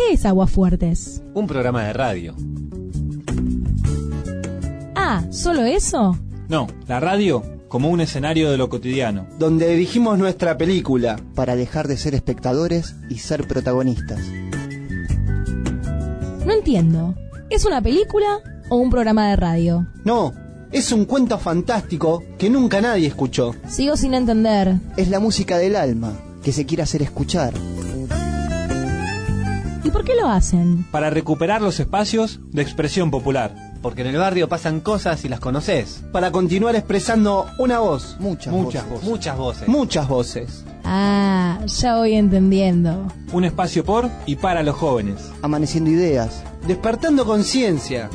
¿Qué es Aguafuertes? Un programa de radio. Ah, ¿solo eso? No, la radio como un escenario de lo cotidiano. Donde dirigimos nuestra película. Para dejar de ser espectadores y ser protagonistas. No entiendo. ¿Es una película o un programa de radio? No, es un cuento fantástico que nunca nadie escuchó. Sigo sin entender. Es la música del alma, que se quiere hacer escuchar. ¿Y por qué lo hacen? Para recuperar los espacios de expresión popular. Porque en el barrio pasan cosas y las conoces. Para continuar expresando una voz. Muchas voces. Muchas voces. Ah, ya voy entendiendo. Un espacio por y para los jóvenes. Amaneciendo ideas. Despertando conciencia.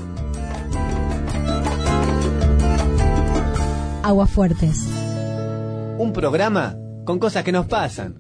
Aguafuertes. Un programa con cosas que nos pasan.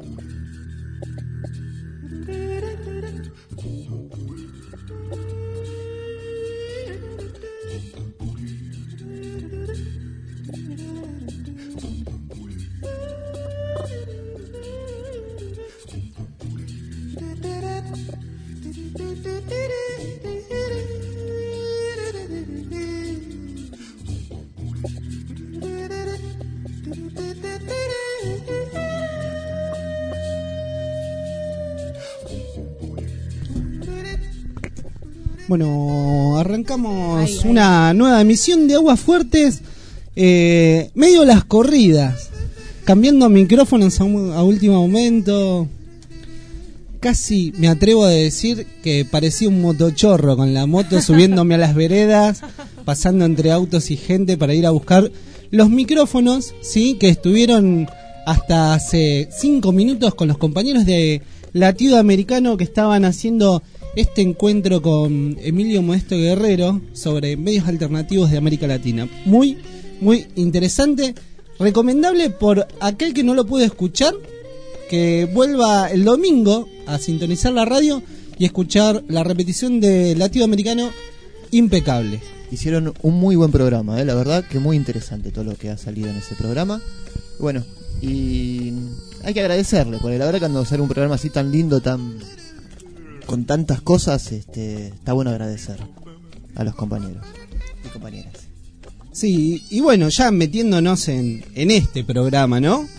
Bueno, arrancamos una nueva emisión de Aguafuertes, medio las corridas, cambiando micrófonos a último momento. Casi me atrevo a decir que parecía un motochorro con la moto subiéndome a las veredas, pasando entre autos y gente para ir a buscar los micrófonos, sí, que estuvieron hasta hace 5 minutos con los compañeros de Latido Americano que estaban haciendo este encuentro con Emilio Modesto Guerrero sobre medios alternativos de América Latina. Muy, muy interesante. Recomendable por aquel que no lo pudo escuchar, que vuelva el domingo a sintonizar la radio y escuchar la repetición de Latido Americano. Impecable. Hicieron un muy buen programa, la verdad que muy interesante todo lo que ha salido en ese programa. Bueno, y hay que agradecerle, porque la verdad que cuando sale un programa así tan lindo, con tantas cosas, está bueno agradecer a los compañeros y compañeras. Sí, y bueno, ya metiéndonos en este programa, ¿no?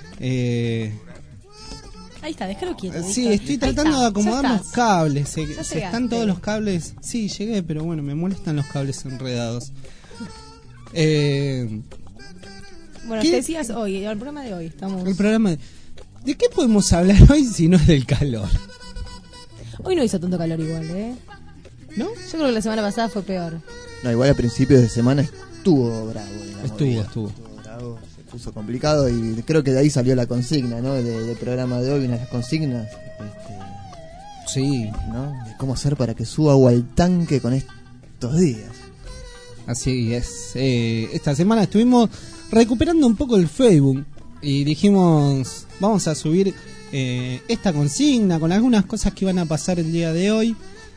Ahí está, déjalo quieto. Sí, estoy tratando de acomodar los cables. Se están todos los cables. Sí, llegué, pero bueno, me molestan los cables enredados. Bueno, te decías hoy, el programa de hoy. El programa ¿de qué podemos hablar hoy si no es del calor? Hoy no hizo tanto calor igual, ¿eh? ¿No? Yo creo que la semana pasada fue peor. No, igual a principios de semana estuvo bravo. Estuvo bravo, se puso complicado y creo que de ahí salió la consigna, ¿no? Del programa de hoy, una de las consignas. Sí. ¿No? De cómo hacer para que suba agua al tanque con estos días. Así es. Esta semana estuvimos recuperando un poco el Facebook y dijimos, vamos a subir esta consigna con algunas cosas que van a pasar el día de hoy,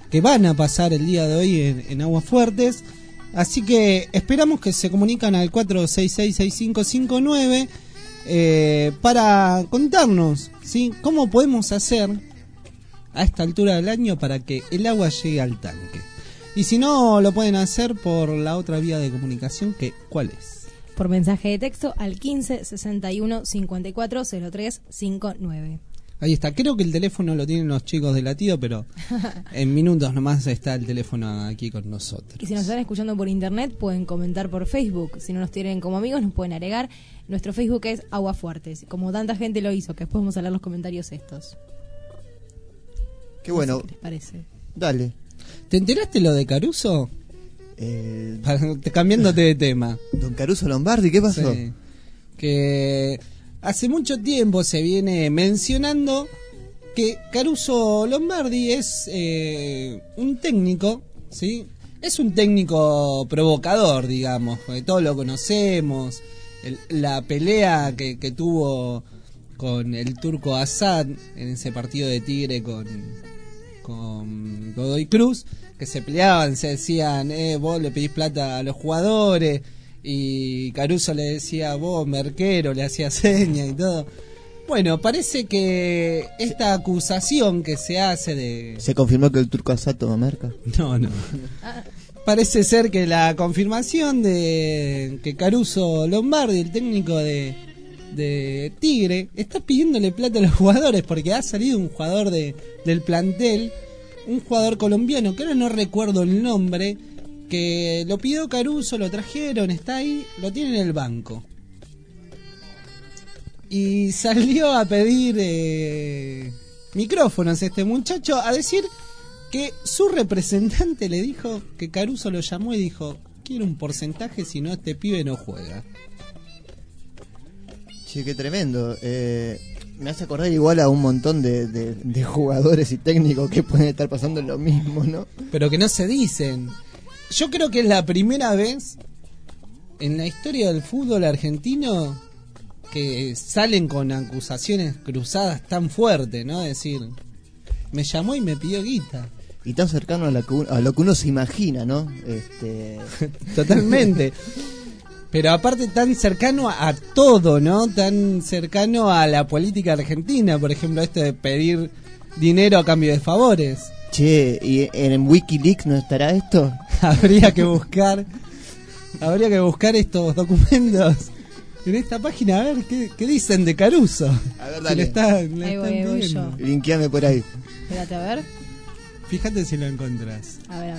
en Aguafuertes. Así que esperamos que se comunican al 466-6559 para contarnos, ¿sí?, cómo podemos hacer a esta altura del año para que el agua llegue al tanque. Y si no, lo pueden hacer por la otra vía de comunicación, que ¿cuál es? Por mensaje de texto al 15 61 54 03 59. Ahí está, creo que el teléfono lo tienen los chicos de Latido, pero en minutos nomás está el teléfono aquí con nosotros. Y si nos están escuchando por internet, pueden comentar por Facebook. Si no nos tienen como amigos, nos pueden agregar. Nuestro Facebook es Aguafuertes, como tanta gente lo hizo, que después vamos a leer los comentarios estos. Qué bueno. No sé qué les parece. Dale. ¿Te enteraste lo de Caruso? Cambiándote de tema. Don Caruso Lombardi, ¿qué pasó? Sí. Que hace mucho tiempo se viene mencionando que Caruso Lombardi es un técnico, ¿sí? Es un técnico provocador, digamos, porque todos lo conocemos. La pelea que tuvo con el turco Assad en ese partido de Tigre con Godoy Cruz, que se peleaban, se decían, vos le pedís plata a los jugadores, y Caruso le decía, vos merquero, le hacía seña y todo. Bueno, parece que esta acusación que se hace de... ¿Se confirmó que el Turco Asad toma merca? No. Parece ser que la confirmación de que Caruso Lombardi, el técnico de Tigre, está pidiéndole plata a los jugadores porque ha salido un jugador del plantel, un jugador colombiano, que ahora no recuerdo el nombre, que lo pidió Caruso, lo trajeron, está ahí, lo tiene en el banco. Y salió a pedir micrófonos este muchacho, a decir que su representante le dijo que Caruso lo llamó y dijo: quiero un porcentaje, si no este pibe no juega. Che, qué tremendo. Me hace acordar igual a un montón de jugadores y técnicos que pueden estar pasando lo mismo, ¿no? Pero que no se dicen. Yo creo que es la primera vez en la historia del fútbol argentino que salen con acusaciones cruzadas tan fuertes, ¿no? Es decir, me llamó y me pidió guita. Y tan cercano a lo que uno se imagina, ¿no? Totalmente. Pero aparte tan cercano a todo, ¿no? Tan cercano a la política argentina, por ejemplo, esto de pedir dinero a cambio de favores. Che, ¿y en WikiLeaks no estará esto? Habría que buscar estos documentos en esta página, a ver qué dicen de Caruso. A ver, dale. Ahí voy yo. Linkeame por ahí. Espérate, a ver. Fíjate si lo encontrás. A ver.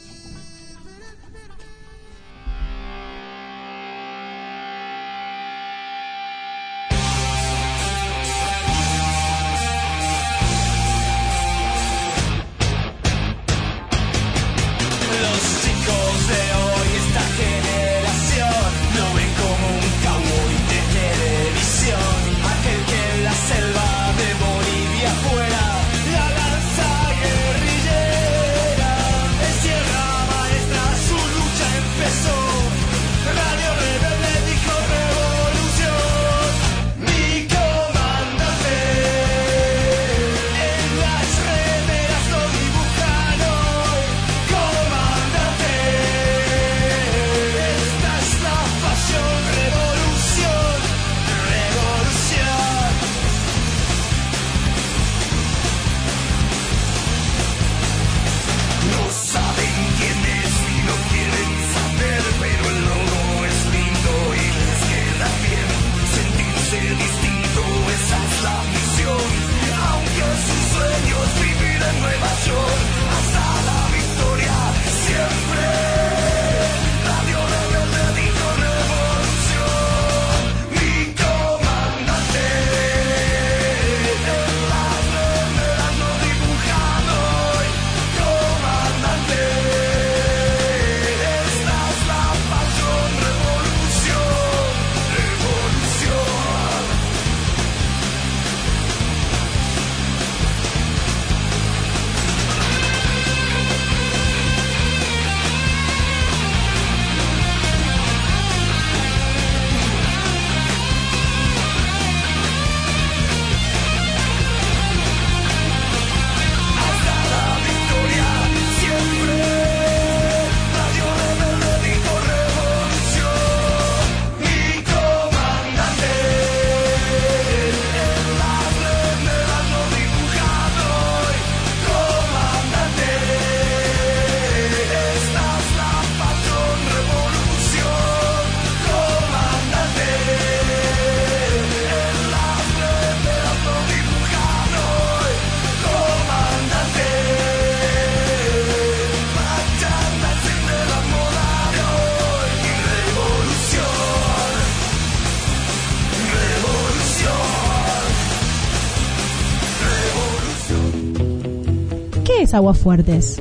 Aguafuertes.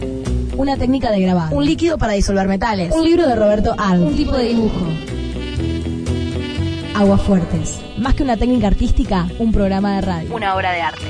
Una técnica de grabado. Un líquido para disolver metales. Un libro de Roberto Al. Un tipo de dibujo. Aguafuertes. Más que una técnica artística, un programa de radio. Una obra de arte.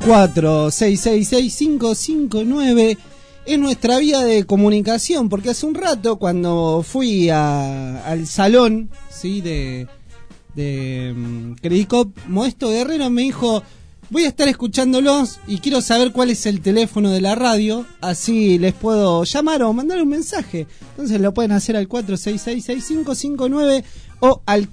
46666559 es nuestra vía de comunicación, porque hace un rato cuando fui al salón, ¿sí? de Credicop, Modesto Guerrero me dijo: voy a estar escuchándolos y quiero saber cuál es el teléfono de la radio, así les puedo llamar o mandar un mensaje. Entonces lo pueden hacer al 46666559 o al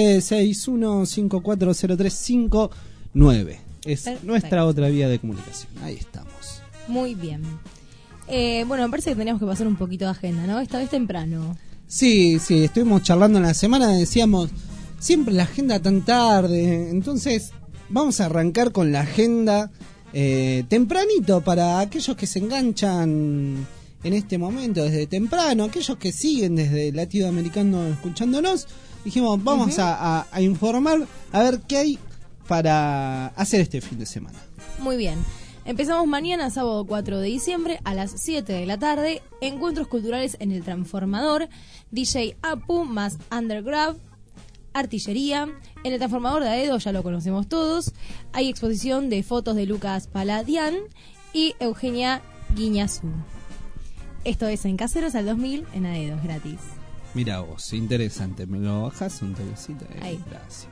1561540359. Es Perfecto. nuestra otra vía de comunicación. Ahí estamos. Muy bien. Bueno, me parece que teníamos que pasar un poquito de agenda, ¿no? Esta vez temprano. Sí, estuvimos charlando en la semana, decíamos, siempre la agenda tan tarde, entonces vamos a arrancar con la agenda tempranito para aquellos que se enganchan en este momento desde temprano, aquellos que siguen desde Latido Americano escuchándonos. Dijimos, vamos a informar, a ver qué hay para hacer este fin de semana. Muy bien. Empezamos mañana, sábado 4 de diciembre, a las 7 de la tarde. Encuentros culturales en el Transformador. DJ Apu más Underground. Artillería. En el Transformador de Aedo, ya lo conocemos todos. Hay exposición de fotos de Lucas Paladian y Eugenia Guiñazú. Esto es en Caseros al 2000 en Aedo, es gratis. Mira vos, interesante. ¿Me lo bajás un telecito? Ahí. Gracias.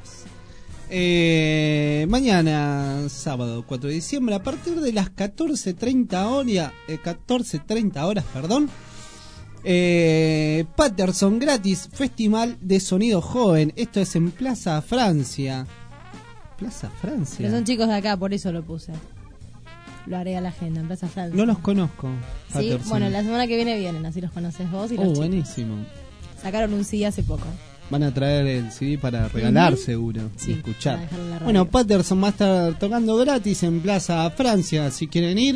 Mañana, sábado 4 de diciembre, a partir de las 14:30 horas, Patterson gratis, Festival de Sonido Joven. Esto es en Plaza Francia. Plaza Francia. Pero son chicos de acá, por eso lo puse. Lo haré a la agenda, en Plaza Francia. No los conozco. Sí, Patterson. bueno, la semana que viene vienen, así los conoces vos y los chicos. Buenísimo. Sacaron un CD hace poco. Van a traer el CD para regalar, seguro, Sí, y escuchar. para dejarlo en la radio. Bueno, Patterson va a estar tocando gratis en Plaza Francia, si quieren ir.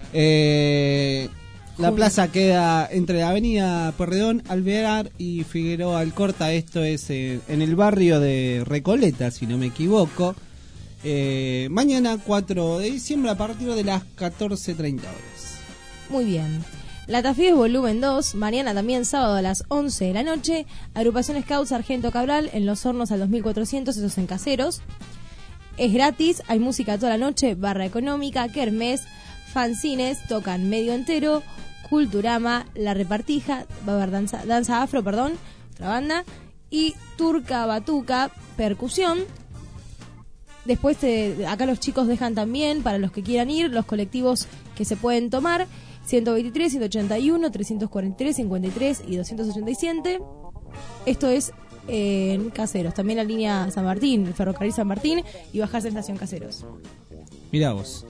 La plaza queda entre la avenida Porredón, Alvear y Figueroa Alcorta. Esto es en el barrio de Recoleta, si no me equivoco. Mañana 4 de diciembre a partir de las 14:30 horas. Muy bien. La Tafies volumen 2, mañana también sábado a las 11 de la noche. Agrupación Scout Sargento Cabral en Los Hornos al 2400, esos en Caseros. Es gratis, hay música toda la noche, barra económica, kermés, fanzines, tocan medio entero, Culturama, La Repartija, va a haber danza afro, otra banda, y Turca Batuca, percusión. Después acá los chicos dejan también, para los que quieran ir, los colectivos que se pueden tomar: 123, 181, 343, 53 y 287. Esto es en Caseros. También la línea San Martín, el ferrocarril San Martín, y bajarse en Estación Caseros. Mirá vos.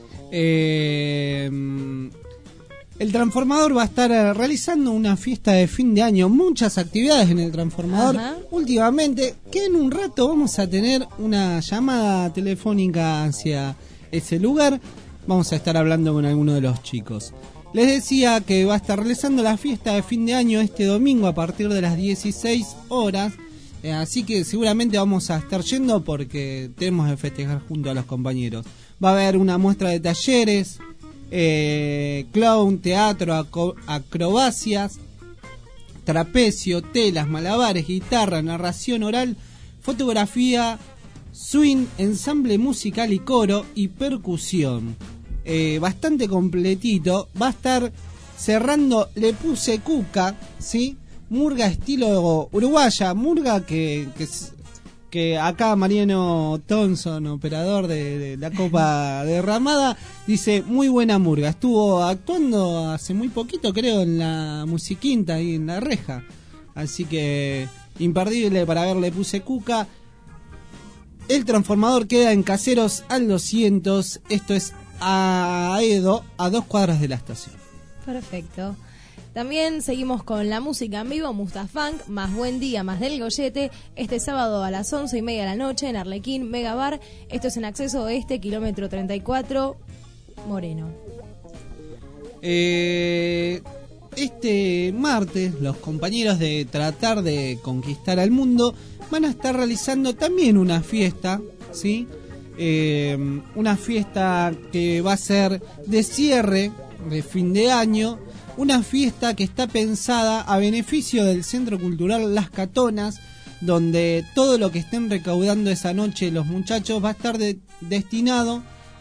El Transformador va a estar realizando una fiesta de fin de año. Muchas actividades en el Transformador. Ajá. Últimamente, que en un rato vamos a tener una llamada telefónica hacia ese lugar. Vamos a estar hablando con alguno de los chicos. Les decía que va a estar realizando la fiesta de fin de año este domingo a partir de las 16 horas. Así que seguramente vamos a estar yendo porque tenemos que festejar junto a los compañeros. Va a haber una muestra de talleres, clown, teatro, acrobacias, trapecio, telas, malabares, guitarra, narración oral, fotografía, swing, ensamble musical y coro y percusión. Bastante completito. Va a estar cerrando Le Puse Cuca, ¿sí? Murga estilo uruguaya, murga que acá Mariano Thompson, operador de la Copa Derramada, dice muy buena murga. Estuvo actuando hace muy poquito, creo, en la Musiquinta ahí en La Reja. Así que imperdible para ver Le Puse Cuca. El Transformador queda en Caseros al 200. Esto es a Aedo, a 2 cuadras de la estación. Perfecto. También seguimos con la música en vivo, Mustafunk, más Buen Día, más Del Goyete, este sábado a las 11:30 de la noche en Arlequín, Mega Bar. Esto es en acceso oeste, kilómetro 34, Moreno. Este martes, los compañeros de Tratar de Conquistar al Mundo van a estar realizando también una fiesta, ¿sí? Una fiesta que va a ser de cierre de fin de año. Una fiesta que está pensada a beneficio del Centro Cultural Las Catonas, donde todo lo que estén recaudando esa noche los muchachos va a estar destinado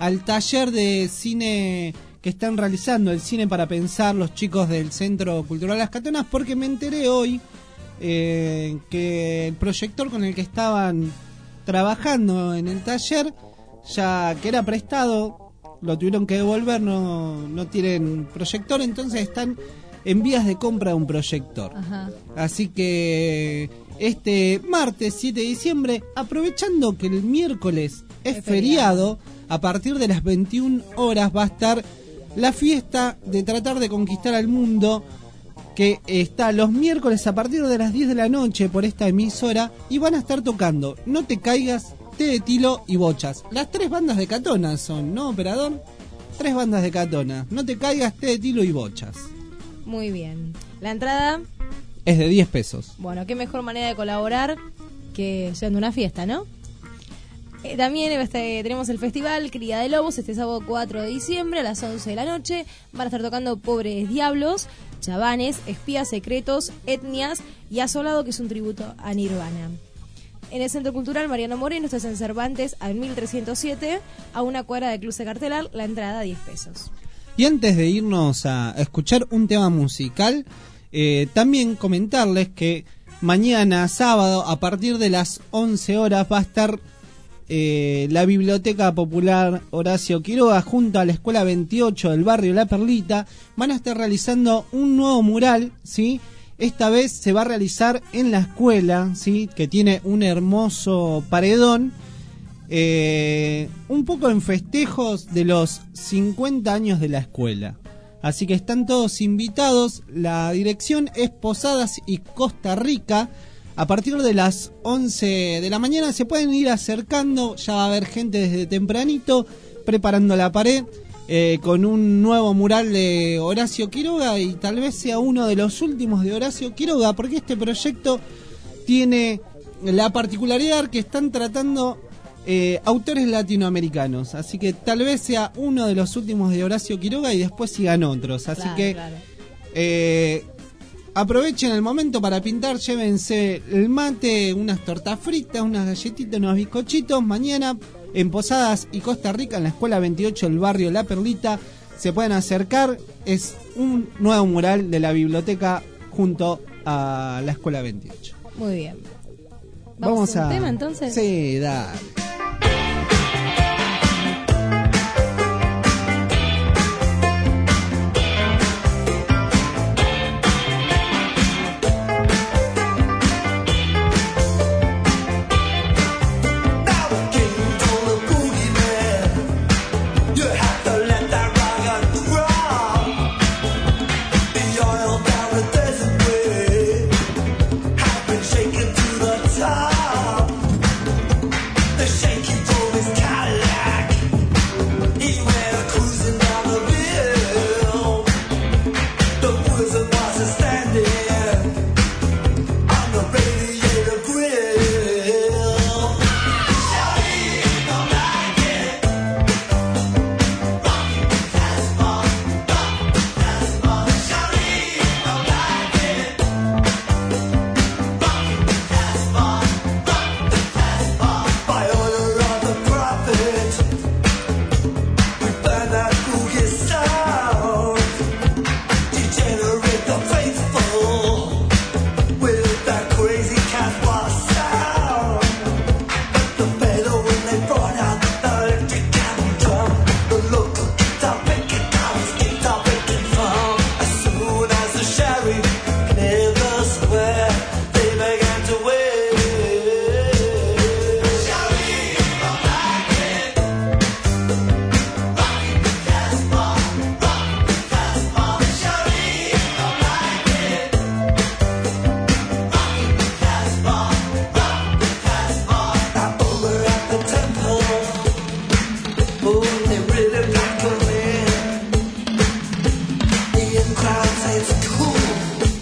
al taller de cine que están realizando, el cine para pensar, los chicos del Centro Cultural Las Catonas, porque me enteré hoy que el proyector con el que estaban trabajando en el taller, ya que era prestado, lo tuvieron que devolver, no tienen proyector, entonces están en vías de compra de un proyector. Ajá. Así que este martes 7 de diciembre, aprovechando que el miércoles es feriado, a partir de las 21 horas va a estar la fiesta de tratar de conquistar al mundo, que está los miércoles a partir de las 10 de la noche por esta emisora, y van a estar tocando No Te Caigas, Té de Tilo y Bochas. Las 3 bandas de Catona son, ¿no, operador? 3 bandas de Catona: No Te Caigas, Té de Tilo y Bochas. Muy bien. La entrada, Es de 10 pesos. bueno, qué mejor manera de colaborar que yendo a una fiesta, ¿no? También tenemos el festival Cría de Lobos este sábado 4 de diciembre a las 11 de la noche. Van a estar tocando Pobres Diablos, Chavanes, Espías Secretos, Etnias y Asolado, que es un tributo a Nirvana. En el Centro Cultural Mariano Moreno, esto es en Cervantes, al 1307, a una cuadra del Club Cartelar, la entrada 10 pesos. Y antes de irnos a escuchar un tema musical, también comentarles que mañana sábado a partir de las 11 horas va a estar la Biblioteca Popular Horacio Quiroga junto a la Escuela 28 del barrio La Perlita. Van a estar realizando un nuevo mural, ¿sí? Esta vez se va a realizar en la escuela, ¿sí? Que tiene un hermoso paredón, un poco en festejos de los 50 años de la escuela. Así que están todos invitados. La dirección es Posadas y Costa Rica. A partir de las 11 de la mañana se pueden ir acercando, ya va a haber gente desde tempranito preparando la pared con un nuevo mural de Horacio Quiroga, y tal vez sea uno de los últimos de Horacio Quiroga, porque este proyecto tiene la particularidad que están tratando autores latinoamericanos, así que tal vez sea uno de los últimos de Horacio Quiroga y después sigan otros, así Claro. Aprovechen el momento para pintar, llévense el mate, unas tortas fritas, unas galletitas, unos bizcochitos. Mañana en Posadas y Costa Rica, en la Escuela 28 del barrio La Perlita, se pueden acercar. Es un nuevo mural de la biblioteca junto a la Escuela 28. Muy bien. ¿Vamos a un tema entonces? Sí, dale. Cool.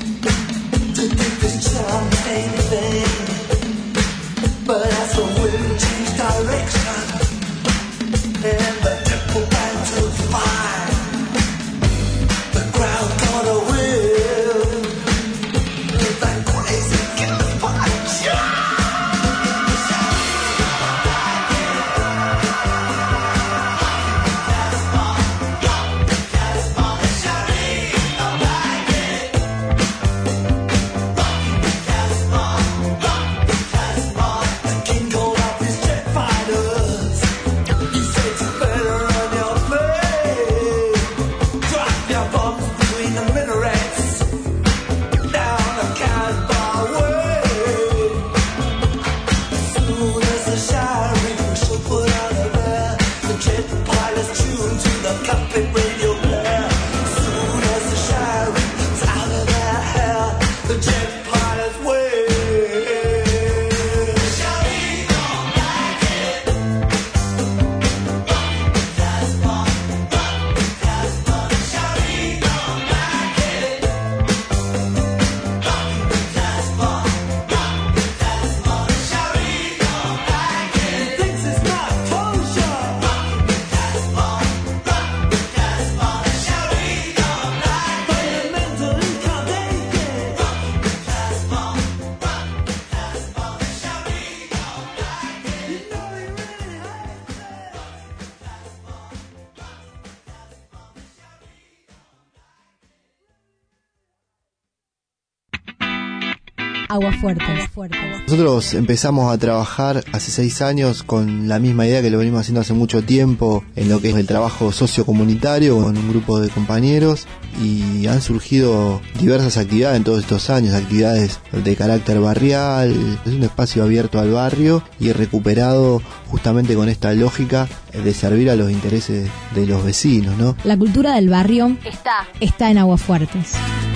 Aguafuerte. Nosotros empezamos a trabajar hace 6 años con la misma idea que lo venimos haciendo hace mucho tiempo en lo que es el trabajo sociocomunitario con un grupo de compañeros, y han surgido diversas actividades en todos estos años, actividades de carácter barrial. Es un espacio abierto al barrio y recuperado justamente con esta lógica de servir a los intereses de los vecinos, ¿no? La cultura del barrio está en Aguafuertes.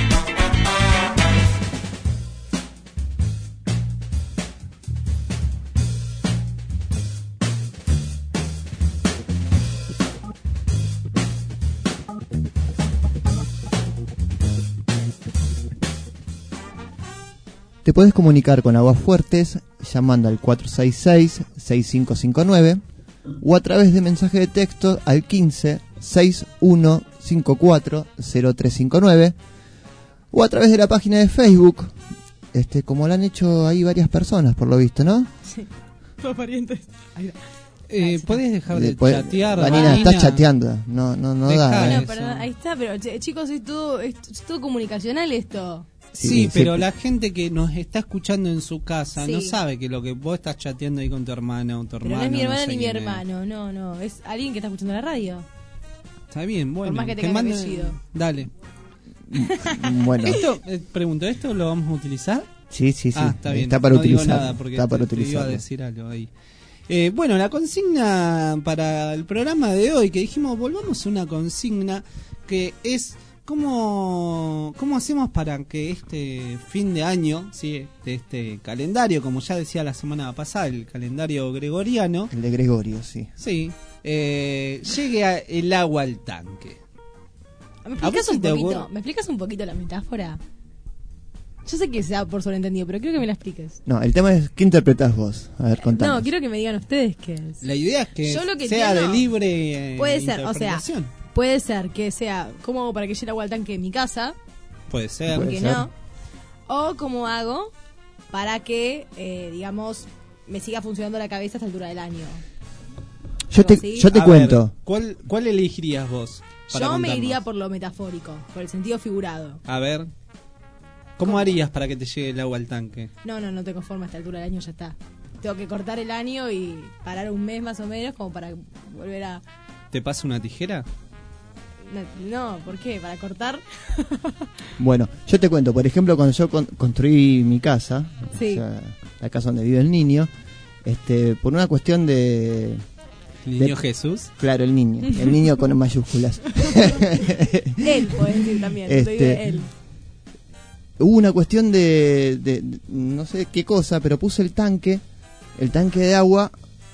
Te podés comunicar con Aguafuertes llamando al 466-6559 o a través de mensaje de texto al 15-6154-0359 o a través de la página de Facebook, como lo han hecho ahí varias personas por lo visto, ¿no? Sí, todos parientes. ¿Podés dejar de Después, chatear, Vanina, estás chateando, no Dejá da. eso. No, perdón, ahí está, pero chicos, es todo comunicacional esto. Sí, pero sí. la gente que nos está escuchando en su casa Sí. no sabe que lo que vos estás chateando ahí con tu hermana o tu Pero hermano. no es mi hermana sé ni mi quién es. hermano, no, es alguien que está escuchando la radio. Está bien, bueno. Por más que tenga manden- apellido. Dale. Bueno, Esto, pregunto, ¿esto lo vamos a utilizar? sí. Ah, está bien. Está para no digo utilizar. nada porque Está para te iba a utilizarlo. decir algo ahí. Bueno, la consigna para el programa de hoy, que dijimos, volvamos a una consigna que es cómo hacemos para que este fin de año, ¿sí? De este calendario, como ya decía la semana pasada, el calendario gregoriano, El de Gregorio, sí. sí, llegue el agua al tanque. ¿Me ¿A vos explicas se un te poquito? ocurre? ¿Me explicas un poquito la metáfora? Yo sé que sea por sobreentendido, pero quiero que me la expliques. No, el tema es, ¿qué interpretás vos? A ver, contanos. No, quiero que me digan ustedes qué es. La idea es que, Yo lo que sea entiendo- de libre Puede ser, o sea, interpretación. puede ser que sea, ¿cómo hago para que llegue el agua al tanque en mi casa? Puede ser. Puede Que ser. no. O cómo hago para que, digamos, me siga funcionando la cabeza a esta altura del año. Yo algo así. te A cuento. ver, ¿cuál elegirías vos? para Yo me contarnos? iría por lo metafórico, por el sentido figurado. A ver, ¿cómo harías para que te llegue el agua al tanque? No te conformo a esta altura del año, ya está. Tengo que cortar el año y parar un mes más o menos como para volver a... ¿Te pasa una tijera? No, ¿por qué? ¿Para cortar? Bueno, yo te cuento, por ejemplo, cuando yo construí mi casa, Sí. o sea, la casa donde vive el niño, por una cuestión de... ¿Niño Jesús? Claro, el niño con mayúsculas. Él, podés decir también, no te digo él. Hubo una cuestión de no sé qué cosa, pero puse el tanque de agua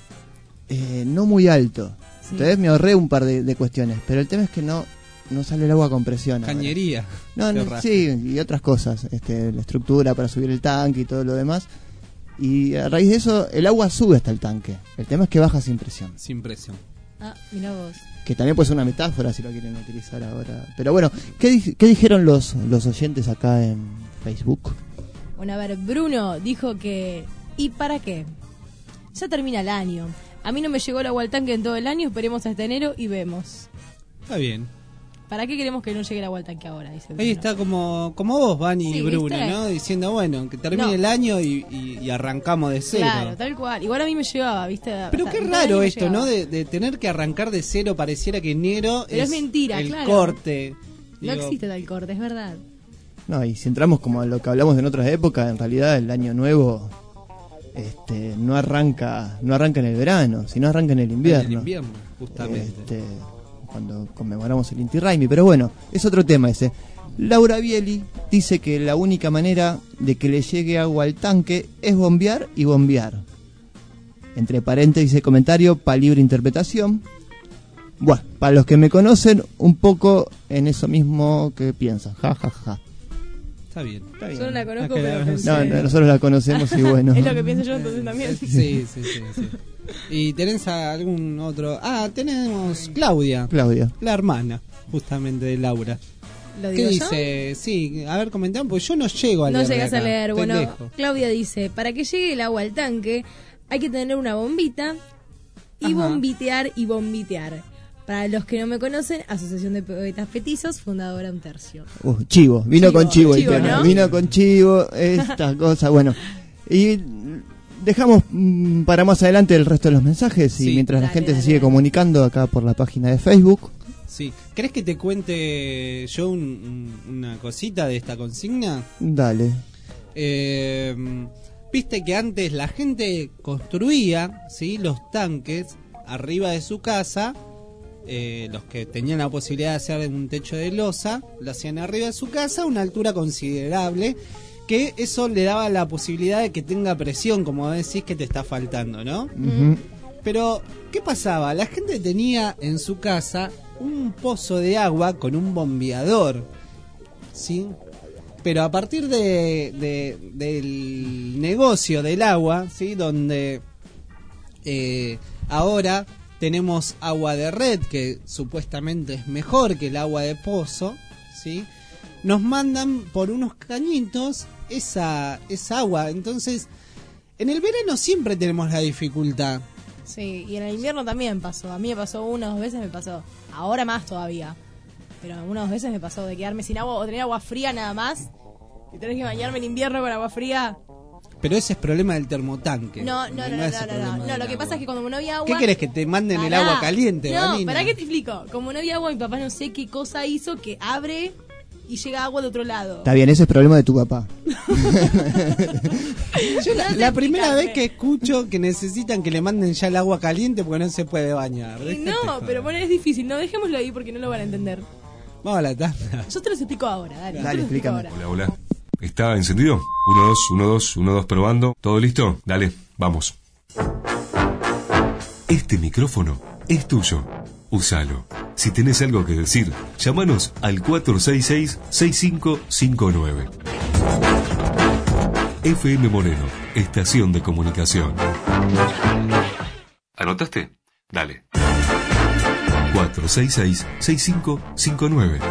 no muy alto. Sí. Entonces me ahorré un par de cuestiones, pero el tema es que no sale el agua con presión. ahora. Cañería. No, Qué raro. sí, y otras cosas, la estructura para subir el tanque y todo lo demás. Y a raíz de eso, el agua sube hasta el tanque. El tema es que baja sin presión. Sin presión. Ah, mirá vos. Que también puede ser una metáfora si lo quieren utilizar ahora. Pero bueno, ¿qué dijeron los oyentes acá en Facebook? Bueno, a ver, Bruno dijo que... ¿Y para qué? Ya termina el año. A mí no me llegó el agua al tanque en todo el año, esperemos hasta enero y vemos. Está bien. ¿Para qué queremos que no llegue el agua al tanque ahora? Dice Bruno. Ahí está como vos, Vani Sí, y Bruno, ¿viste? ¿no? Diciendo, bueno, que termine No. el año y arrancamos de cero. Claro, tal cual. Igual a mí me llevaba, ¿viste? Pero O sea, qué mitad de año raro me esto, llevaba. ¿no? De tener que arrancar de cero, pareciera que enero Pero es mentira, el claro. corte. No Digo, existe tal corte, es verdad. No, y si entramos como a lo que hablamos en otras épocas, en realidad el año nuevo no arranca en el verano, sino arranca en el invierno. En el invierno, justamente. Cuando conmemoramos el Inti Raymi, pero bueno, es otro tema ese. Laura Bieli dice que la única manera de que le llegue agua al tanque es bombear y bombear. Entre paréntesis dice comentario para libre interpretación. Bueno, para los que me conocen, un poco en eso mismo que piensan. Ja, ja, ja. Está bien. Yo no la conozco, Acá pero la- pensé... No, nosotros la conocemos y bueno. Es lo que pienso yo entonces también. Sí. ¿Y tenés algún otro? Ah, tenemos Claudia, Claudia. la hermana, justamente de Laura. ¿Lo ¿Qué digo yo? dice? Sí, a ver, comentamos, porque yo no llego a No leer de llegas a acá, leer. estoy Bueno, lejos. Claudia dice, para que llegue el agua al tanque hay que tener una bombita y Ajá. bombitear y bombitear. Para los que no me conocen, Asociación de Poetas Petizos, fundadora Un Tercio. Chivo, vino con chivo el tema. ¿No? Vino con chivo, esta cosa, bueno. Y dejamos para más adelante el resto de los mensajes y mientras la gente se sigue comunicando acá por la página de Facebook. Sí. ¿Crees que te cuente yo una cosita de esta consigna? Dale. Viste que antes la gente construía, ¿sí?, los tanques arriba de su casa. Los que tenían la posibilidad de hacer un techo de losa, lo hacían arriba de su casa a una altura considerable, que eso le daba la posibilidad de que tenga presión, como decís que te está faltando, ¿no? Uh-huh. Pero, ¿qué pasaba? La gente tenía en su casa un pozo de agua con un bombeador, ¿sí? Pero a partir del negocio del agua, ¿sí?, donde ahora tenemos agua de red, que supuestamente es mejor que el agua de pozo, ¿sí?, nos mandan por unos cañitos esa agua. Entonces, en el verano siempre tenemos la dificultad. Sí, y en el invierno también pasó. A mí me pasó una o dos veces, me pasó. Ahora más todavía. Pero una o dos veces me pasó de quedarme sin agua o tener agua fría nada más. Y tener que bañarme en invierno con agua fría. Pero ese es problema del termotanque. No, lo que pasa es que cuando no había agua... ¿Qué querés, que te manden el agua caliente, No, Vanina? ¿para qué te explico? Como no había agua, mi papá no sé qué cosa hizo que abre y llega agua de otro lado. Está bien, ese es problema de tu papá. Yo la primera vez que escucho que necesitan que le manden ya el agua caliente porque no se puede bañar. No, pero bueno, es difícil. No, dejémoslo ahí porque no lo van a entender. Vamos a la tanda. Yo te los explico ahora, dale. Dale, explícame. Hola. ¿Está encendido? 1, 2, 1, 2, 1, 2, probando. ¿Todo listo? Dale, vamos. Este micrófono es tuyo. Úsalo. Si tenés algo que decir, llámanos al 466-6559. FM Moreno, estación de comunicación. ¿Anotaste? Dale. 466-6559.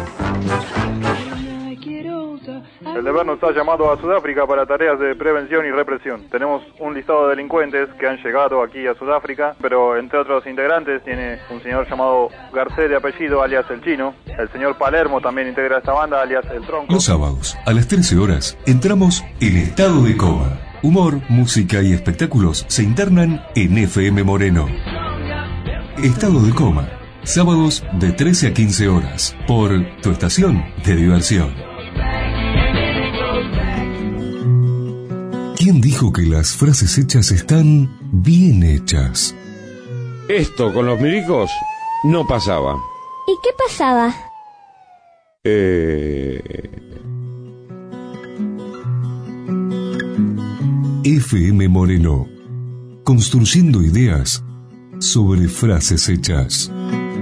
El deber nos ha llamado a Sudáfrica para tareas de prevención y represión. Tenemos un listado de delincuentes que han llegado aquí a Sudáfrica, pero entre otros integrantes tiene un señor llamado Garcés de apellido, alias El Chino. El señor Palermo también integra esta banda, alias El Tronco. Los sábados, a las 13 horas, entramos en Estado de Coma. Humor, música y espectáculos se internan en FM Moreno. Estado de Coma. Sábados de 13 a 15 horas, por tu estación de diversión. ¿Quién dijo que las frases hechas están bien hechas? Esto con los milicos no pasaba. ¿Y qué pasaba? FM Moreno. Construyendo ideas sobre frases hechas.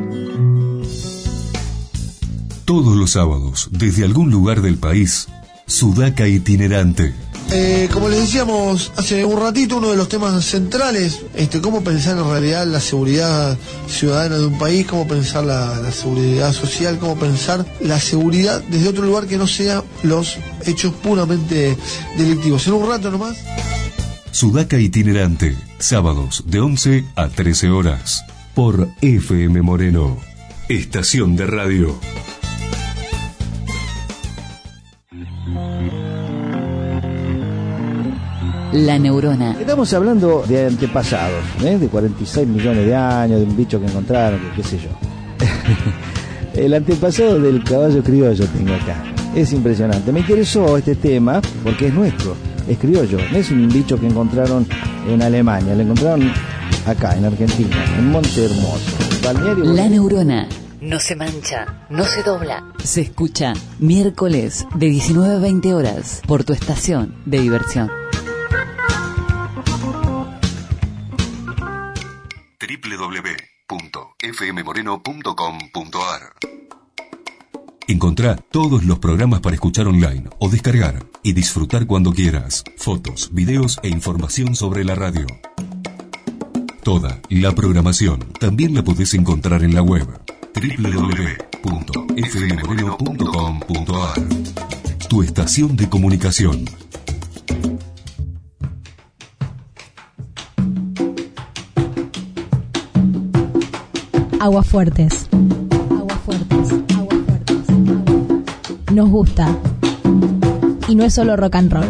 Todos los sábados, desde algún lugar del país, Sudaca Itinerante. Como les decíamos hace un ratito, uno de los temas centrales, cómo pensar en realidad la seguridad ciudadana de un país, cómo pensar la seguridad social, cómo pensar la seguridad desde otro lugar que no sea los hechos puramente delictivos. En un rato nomás. Sudaca Itinerante, sábados de 11 a 13 horas, por FM Moreno, estación de radio. La neurona. Estamos hablando de antepasados, de 46 millones de años, de un bicho que encontraron, qué sé yo. El antepasado del caballo criollo tengo acá. Es impresionante. Me interesó este tema porque es nuestro, es criollo. No es un bicho que encontraron en Alemania, lo encontraron acá, en Argentina, en Monte Hermoso. Balneario. La neurona. No se mancha, no se dobla. Se escucha miércoles de 19 a 20 horas por tu estación de diversión. www.fmmoreno.com.ar. Encontrá todos los programas para escuchar online o descargar y disfrutar cuando quieras. Fotos, videos e información sobre la radio. Toda la programación también la podés encontrar en la web www.fmmoreno.com.ar. Tu estación de comunicación. Aguafuertes. Aguafuertes. Aguafuertes. Nos gusta. Y no es solo rock and roll.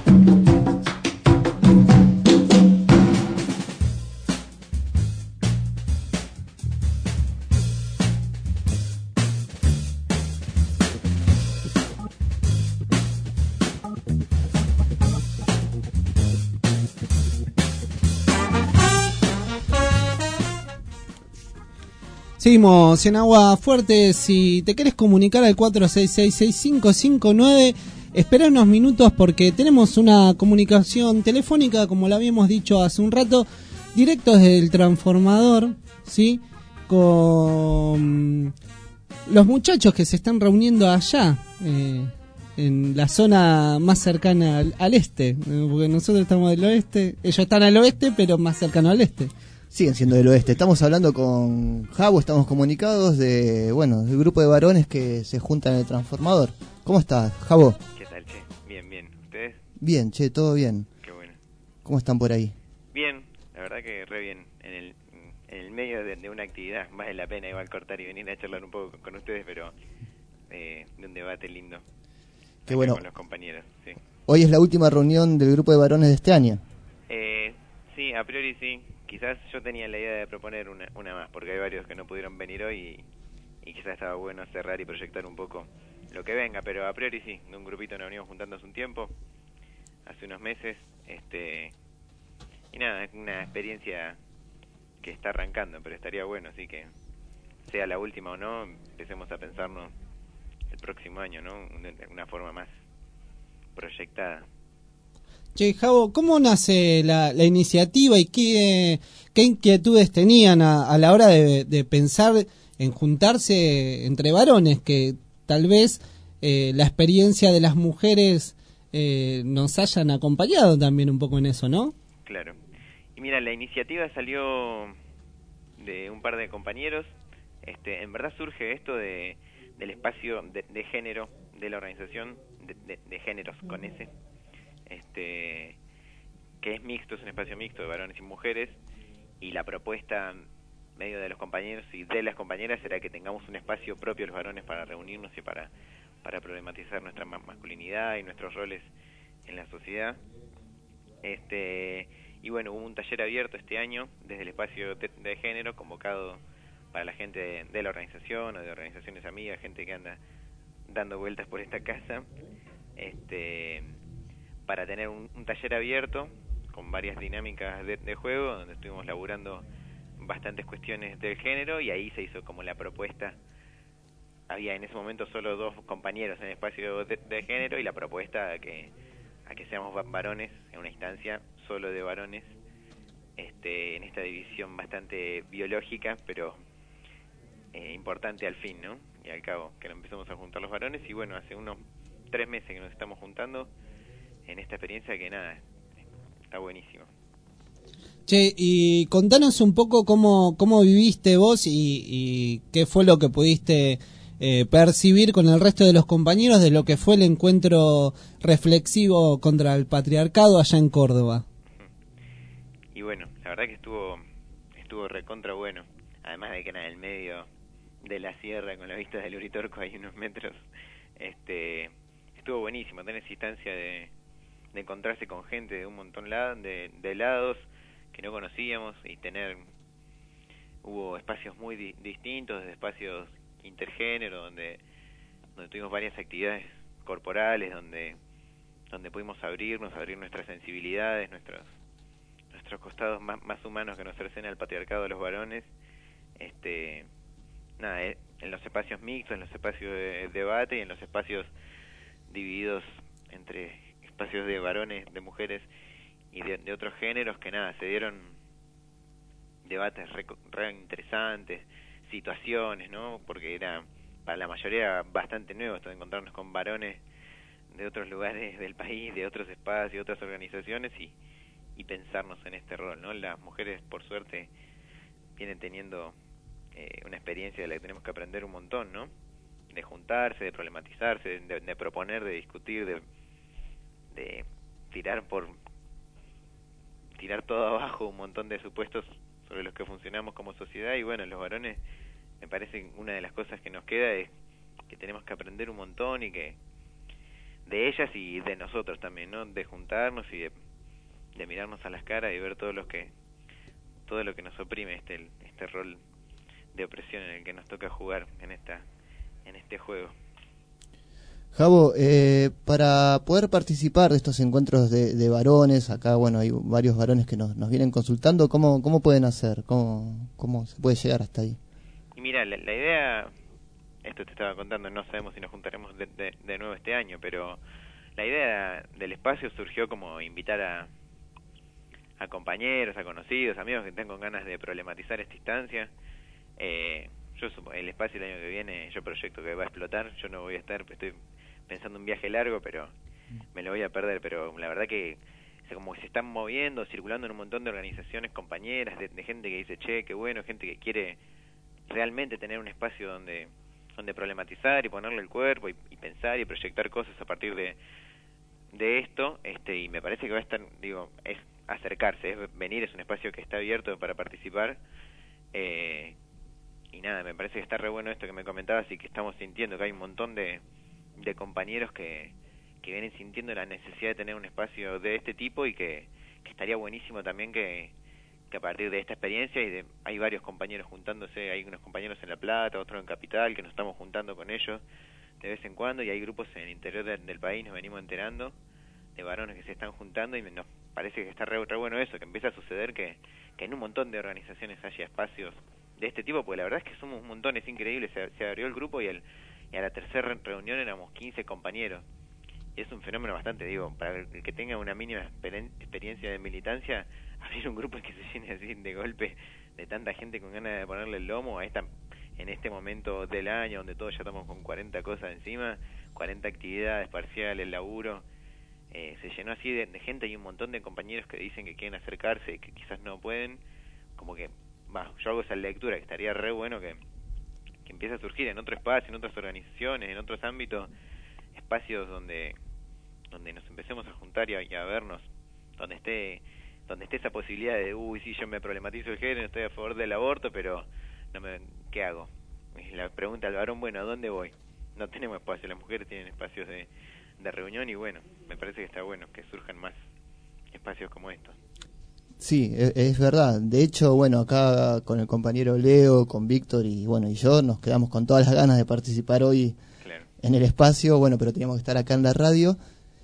Seguimos en Agua Fuerte. Si te querés comunicar al 466-6559, espera unos minutos porque tenemos una comunicación telefónica, como lo habíamos dicho hace un rato, directo desde el transformador, ¿sí? Con los muchachos que se están reuniendo allá, en la zona más cercana al este, porque nosotros estamos del oeste, ellos están al oeste, pero más cercano al este. Siguen siendo del oeste. Estamos hablando con Javo, estamos comunicados del grupo de varones que se juntan en el transformador. ¿Cómo estás, Javo? ¿Qué tal, che? Bien, bien. ¿Ustedes? Bien, che, todo bien. Qué bueno. ¿Cómo están por ahí? Bien, la verdad que re bien. En el medio de una actividad, vale la pena igual cortar y venir a charlar un poco con ustedes, pero de un debate lindo. Qué bueno. Con los compañeros, sí. Hoy es la última reunión del grupo de varones de este año. Sí, a priori sí. Quizás yo tenía la idea de proponer una más, porque hay varios que no pudieron venir hoy y quizás estaba bueno cerrar y proyectar un poco lo que venga, pero a priori sí. De un grupito nos venimos juntando hace un tiempo, hace unos meses, y nada, es una experiencia que está arrancando, pero estaría bueno, así que sea la última o no, empecemos a pensarnos el próximo año, ¿no? De una forma más proyectada. Che, Javo, ¿cómo nace la iniciativa y qué inquietudes tenían a la hora de pensar en juntarse entre varones? Que tal vez la experiencia de las mujeres nos hayan acompañado también un poco en eso, ¿no? Claro. Y mira, la iniciativa salió de un par de compañeros. En verdad surge esto del espacio de género de la organización, de géneros con S. Que es mixto, es un espacio mixto de varones y mujeres, y la propuesta medio de los compañeros y de las compañeras será que tengamos un espacio propio los varones para reunirnos y para problematizar nuestra masculinidad y nuestros roles en la sociedad. Y bueno, hubo un taller abierto este año desde el espacio de género, convocado para la gente de la organización o de organizaciones amigas, gente que anda dando vueltas por esta casa, para tener un taller abierto con varias dinámicas de juego, donde estuvimos laburando bastantes cuestiones del género, y ahí se hizo como la propuesta. Había en ese momento solo 2 compañeros en el espacio de género, y la propuesta a que seamos varones en una instancia solo de varones, en esta división bastante biológica, pero importante al fin, ¿no? Y al cabo, que nos empezamos a juntar los varones, y bueno, hace unos 3 meses que nos estamos juntando en esta experiencia que nada, está buenísimo. Che, y contanos un poco cómo viviste vos y qué fue lo que pudiste percibir con el resto de los compañeros de lo que fue el encuentro reflexivo contra el patriarcado allá en Córdoba. Y bueno, la verdad que estuvo recontra bueno, además de que en el medio de la sierra con la vista del Uritorco hay unos metros, estuvo buenísimo tener esa instancia de encontrarse con gente de un montón de lados que no conocíamos, y hubo espacios muy distintos, desde espacios intergénero, donde tuvimos varias actividades corporales, donde pudimos abrir nuestras sensibilidades, nuestros costados más humanos que nos cercena el patriarcado de los varones, en los espacios mixtos, en los espacios de debate y en los espacios divididos entre espacios de varones, de mujeres y de otros géneros, que se dieron debates re interesantes, situaciones, ¿no? Porque era para la mayoría bastante nuevo esto de encontrarnos con varones de otros lugares del país, de otros espacios, de otras organizaciones, y pensarnos en este rol, ¿no? Las mujeres, por suerte, vienen teniendo una experiencia de la que tenemos que aprender un montón, ¿no? De juntarse, de problematizarse, de proponer, de discutir, de tirar todo abajo un montón de supuestos sobre los que funcionamos como sociedad, y bueno, los varones, me parece una de las cosas que nos queda es que tenemos que aprender un montón, y que de ellas y de nosotros también, ¿no? De juntarnos y de mirarnos a las caras y ver todo lo que nos oprime este rol de opresión en el que nos toca jugar en este juego. Javo, para poder participar de estos encuentros de varones, acá bueno hay varios varones que nos vienen consultando, ¿cómo pueden hacer? ¿Cómo se puede llegar hasta ahí? Y mira, la idea, esto te estaba contando, no sabemos si nos juntaremos de nuevo este año, pero la idea del espacio surgió como invitar a compañeros, a conocidos, amigos que estén con ganas de problematizar esta instancia. El espacio el año que viene yo proyecto que va a explotar, yo no voy a estar, estoy pensando un viaje largo, pero me lo voy a perder, pero la verdad que como que se están moviendo, circulando en un montón de organizaciones compañeras, de gente que dice, che, qué bueno, gente que quiere realmente tener un espacio donde problematizar y ponerle el cuerpo y pensar y proyectar cosas a partir de esto, y me parece que va a estar, es acercarse, es venir, es un espacio que está abierto para participar, y nada, me parece que está re bueno esto que me comentabas, y que estamos sintiendo que hay un montón de compañeros que vienen sintiendo la necesidad de tener un espacio de este tipo, y que estaría buenísimo también que a partir de esta experiencia, hay varios compañeros juntándose, hay unos compañeros en La Plata, otros en Capital, que nos estamos juntando con ellos de vez en cuando, y hay grupos en el interior del país, nos venimos enterando de varones que se están juntando, y nos parece que está re bueno eso, que empieza a suceder que en un montón de organizaciones haya espacios de este tipo, porque la verdad es que somos un montón, es increíble, se abrió el grupo y a la tercera reunión éramos 15 compañeros, y es un fenómeno bastante, para el que tenga una mínima experiencia de militancia, abrir un grupo que se llene así de golpe de tanta gente con ganas de ponerle el lomo en este momento del año donde todos ya estamos con 40 cosas encima, 40 actividades parciales, laburo, se llenó así de gente, y un montón de compañeros que dicen que quieren acercarse y que quizás no pueden, como que, yo hago esa lectura, que estaría re bueno que empiece a surgir en otro espacio, en otras organizaciones, en otros ámbitos, espacios donde nos empecemos a juntar y a vernos, donde esté esa posibilidad de, sí, yo me problematizo el género, estoy a favor del aborto, pero ¿qué hago? La pregunta al varón, bueno, ¿a dónde voy? No tenemos espacio, las mujeres tienen espacios de reunión, y bueno, me parece que está bueno que surjan más espacios como estos. Sí, es verdad. De hecho, bueno, acá con el compañero Leo, con Víctor y yo nos quedamos con todas las ganas de participar hoy en el espacio, pero teníamos que estar acá en la radio.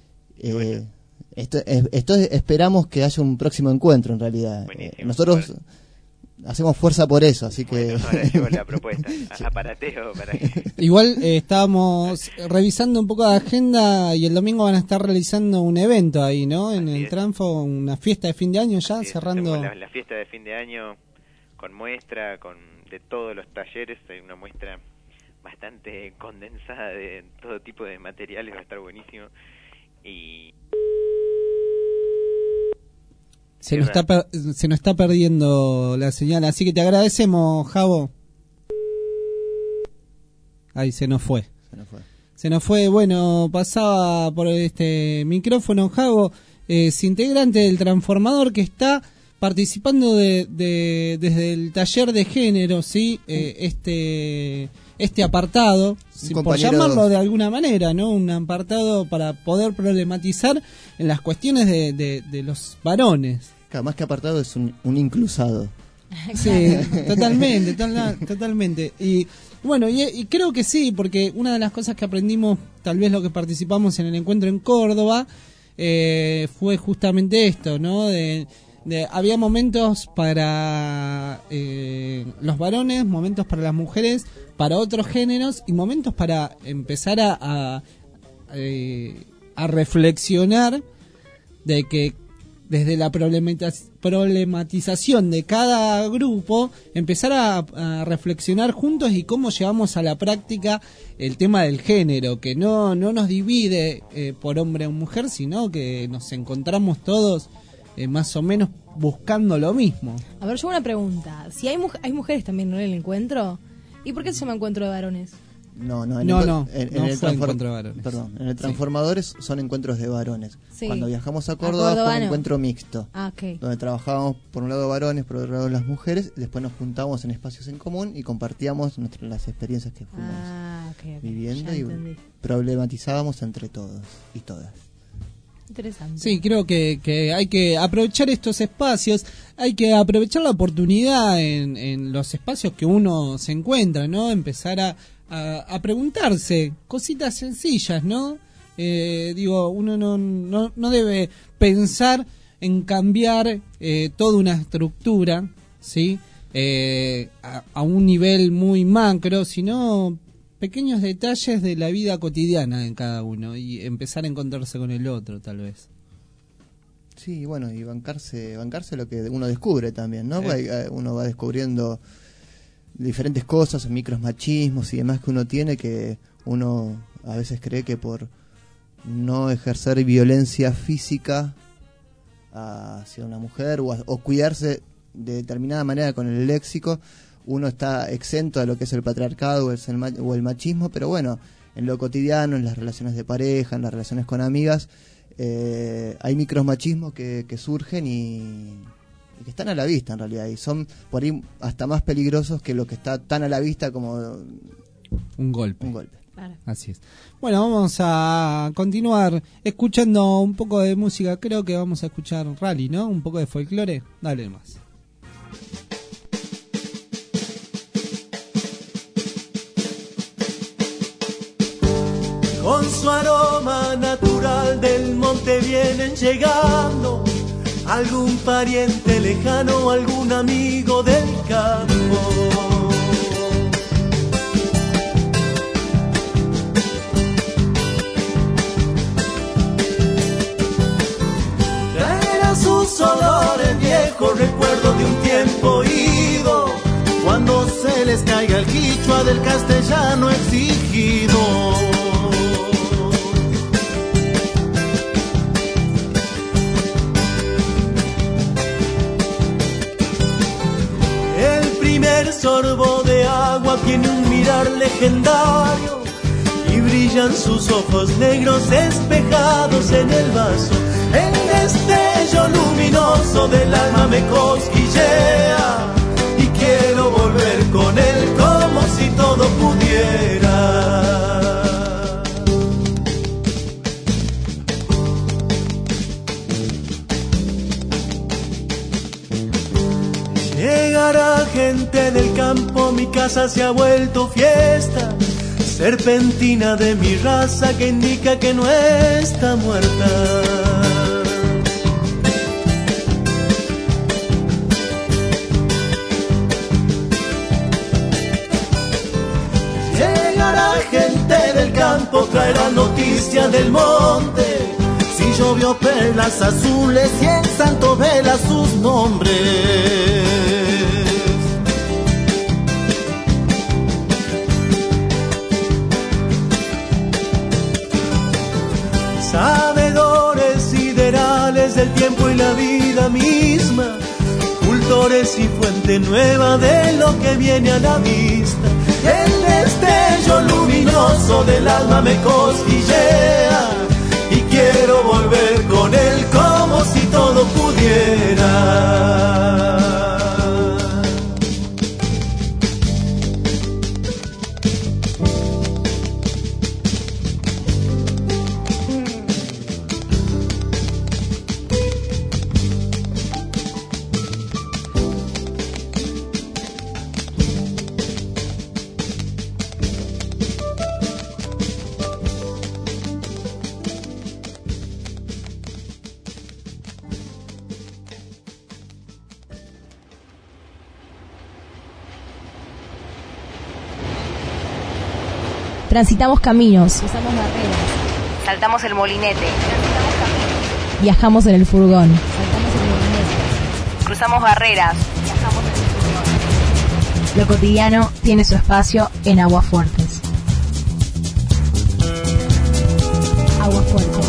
Esto esperamos que haya un próximo encuentro, en realidad. Nosotros hacemos fuerza por eso, así que... la propuesta, aparateo para que... Igual estábamos revisando un poco la agenda, y el domingo van a estar realizando un evento ahí, ¿no? En el Tranfo, una fiesta de fin de año ya, cerrando... La fiesta de fin de año con muestra, de todos los talleres, hay una muestra bastante condensada de todo tipo de materiales, va a estar buenísimo, y... Se nos está perdiendo la señal, así que te agradecemos, Javo. Ahí se nos fue. Bueno, pasaba por este micrófono Javo, es integrante del Transformador, que está participando desde el taller de género, ¿sí? Este apartado, por llamarlo de alguna manera, ¿no? Un apartado para poder problematizar en las cuestiones de los varones. Claro, más que apartado es un inclusado. Sí, totalmente. Y bueno, y creo que sí, porque una de las cosas que aprendimos, tal vez lo que participamos en el encuentro en Córdoba, fue justamente esto, ¿no? Había momentos para los varones, momentos para las mujeres, para otros géneros, y momentos para empezar a reflexionar de que desde la problematización de cada grupo, empezar a reflexionar juntos y cómo llevamos a la práctica el tema del género, que no nos divide por hombre o mujer, sino que nos encontramos todos más o menos buscando lo mismo. A ver, yo una pregunta. Si hay mujeres también, ¿no?, en el encuentro, ¿y por qué se llama encuentro de varones? No, No, en no el fue encuentro de varones. Perdón, en el Transformadores son encuentros de varones. Sí. Cuando viajamos a Córdoba fue un encuentro mixto. Ok. Donde trabajábamos por un lado varones, por otro lado las mujeres, después nos juntábamos en espacios en común y compartíamos las experiencias que fuimos viviendo y problematizábamos entre todos y todas. Interesante. Sí, creo que hay que aprovechar estos espacios, hay que aprovechar la oportunidad en los espacios que uno se encuentra, ¿no? Empezar a preguntarse cositas sencillas, ¿no? Uno no debe pensar en cambiar toda una estructura, ¿sí? A un nivel muy macro, sino pequeños detalles de la vida cotidiana en cada uno y empezar a encontrarse con el otro, tal vez. Sí, bueno, y bancarse lo que uno descubre también, ¿no? Uno va descubriendo diferentes cosas, micromachismos y demás que uno tiene, que uno a veces cree que por no ejercer violencia física hacia una mujer o cuidarse de determinada manera con el léxico, uno está exento a lo que es el patriarcado o el machismo, pero bueno, en lo cotidiano, en las relaciones de pareja, en las relaciones con amigas, hay micromachismos que surgen y que están a la vista en realidad, y son por ahí hasta más peligrosos que lo que está tan a la vista como un golpe. Claro. Así es. Bueno, vamos a continuar escuchando un poco de música. Creo que vamos a escuchar rally, ¿no? Un poco de folclore. Dale más. Con su aroma natural del monte vienen llegando algún pariente lejano, algún amigo del campo. Traerá sus olores viejos, recuerdo de un tiempo ido, cuando se les caiga el quichua del castellano exigido. El sorbo de agua tiene un mirar legendario y brillan sus ojos negros espejados en el vaso. El destello luminoso del alma me cosquillea y quiero volver con él como si todo pudiera. Llegará gente del campo, mi casa se ha vuelto fiesta, serpentina de mi raza que indica que no está muerta. Llegará gente del campo, traerá noticia del monte, si llovió perlas azules y en Santo Vela sus nombres. Sabedores siderales del tiempo y la vida misma, cultores y fuente nueva de lo que viene a la vista. El destello luminoso del alma me cosquillea y quiero volver con él como si todo pudiera. Transitamos caminos, usamos barreras, saltamos el molinete, viajamos en el furgón, saltamos el molinete, cruzamos barreras, viajamos en el furgón. Lo cotidiano tiene su espacio en Aguafuertes. Aguafuertes.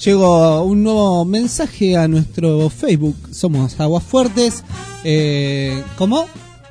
Llegó un nuevo mensaje a nuestro Facebook. Somos Aguafuertes. ¿Cómo?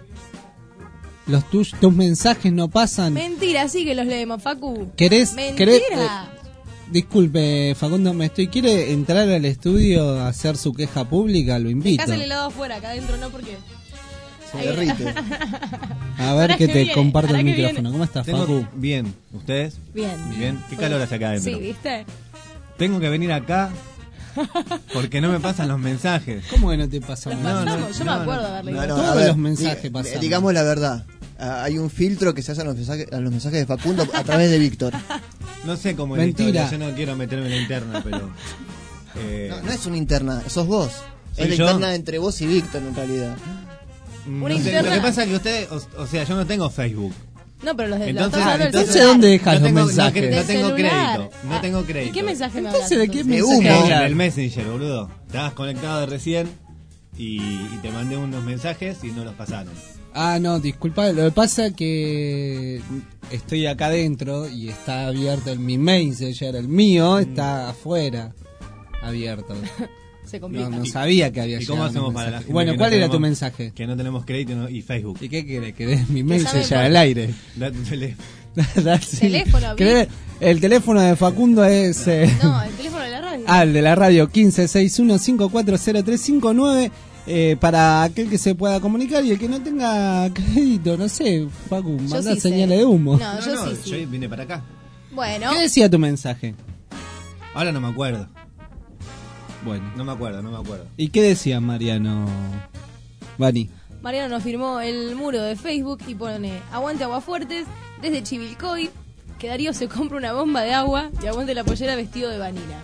Tus mensajes no pasan. Mentira, sí que los leemos, Facu. Mentira. Disculpe, Facundo, ¿quiere entrar al estudio a hacer su queja pública? Lo invito. Dejás el helado afuera, acá adentro no, porque se derrite. A ver que te comparto el micrófono. ¿Cómo estás, Facu? Bien, ¿ustedes? Bien. ¿Qué calor hace acá adentro? Sí, ¿viste? Tengo que venir acá porque no me pasan los mensajes. ¿Cómo que no te pasan? Yo me acuerdo de haberle leído. Todos los mensajes pasan. Digamos la verdad. Hay un filtro que se hace a los mensajes de Facundo a través de Víctor. No sé cómo es Mentira. la historia, yo no quiero meterme en la interna, pero... No es una interna, sos vos. Es la interna entre vos y Víctor, en realidad. No sé, lo que pasa es que ustedes, o sea, yo no tengo Facebook. No, pero los de entonces ¿dónde dejas los mensajes? No tengo crédito. No tengo crédito. ¿Y qué mensaje me Entonces, ¿de qué mensaje En hablas? el Messenger, boludo. Estabas conectado de recién y te mandé unos mensajes y no los pasaron. Ah, no, disculpa, lo que pasa es que estoy acá adentro y está abierto mi Messenger, el mío está afuera, abierto. Se complica. No sabía que había ¿Y cómo hacemos para la gente? Bueno, que ¿cuál no era tenemos, tu mensaje? Que no tenemos crédito y Facebook. ¿Y qué querés? ¿Que des mi Messenger al aire? Da tu teléfono. Teléfono, el teléfono de Facundo es... No, el teléfono de la radio. El de la radio, 1561540359. Para aquel que se pueda comunicar y el que no tenga crédito, no sé, Facu, manda señales de humo. No, yo vine para acá. Bueno. ¿Qué decía tu mensaje? Ahora no me acuerdo. Bueno. No me acuerdo. ¿Y qué decía Mariano Bani? Mariano nos firmó el muro de Facebook y pone: aguante Aguafuertes desde Chivilcoy, que Darío se compra una bomba de agua y aguante la pollera vestido de Vanina.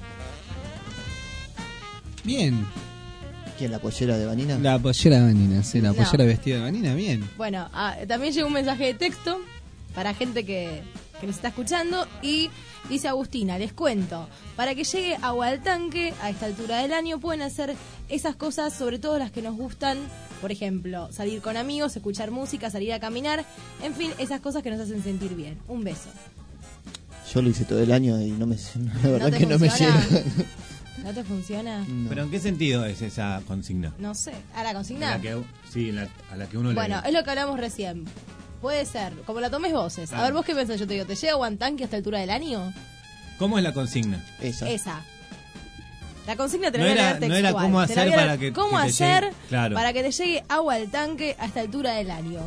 Bien. ¿Quién, la pollera de Vanina? La pollera de Vanina, sí, la pollera vestida de Vanina, bien. Bueno, también llegó un mensaje de texto para gente que nos está escuchando y dice Agustina: les cuento, para que llegue agua al tanque a esta altura del año pueden hacer esas cosas, sobre todo las que nos gustan, por ejemplo, salir con amigos, escuchar música, salir a caminar, en fin, esas cosas que nos hacen sentir bien. Un beso. Yo lo hice todo el año y la verdad que no me llega. ¿No te funciona? No. ¿Pero en qué sentido es esa consigna? No sé. ¿A la consigna? A la que uno Bueno, es lo que hablamos recién. Puede ser, como la tomes voces. A ver, ¿vos qué pensás? Yo te digo, ¿te llega agua en tanque a esta altura del año? ¿Cómo es la consigna? Esa. La consigna te la No voy a leer era textual. cómo hacer para que ¿Cómo te hacer llegue? Claro. para que te llegue agua al tanque a esta altura del año?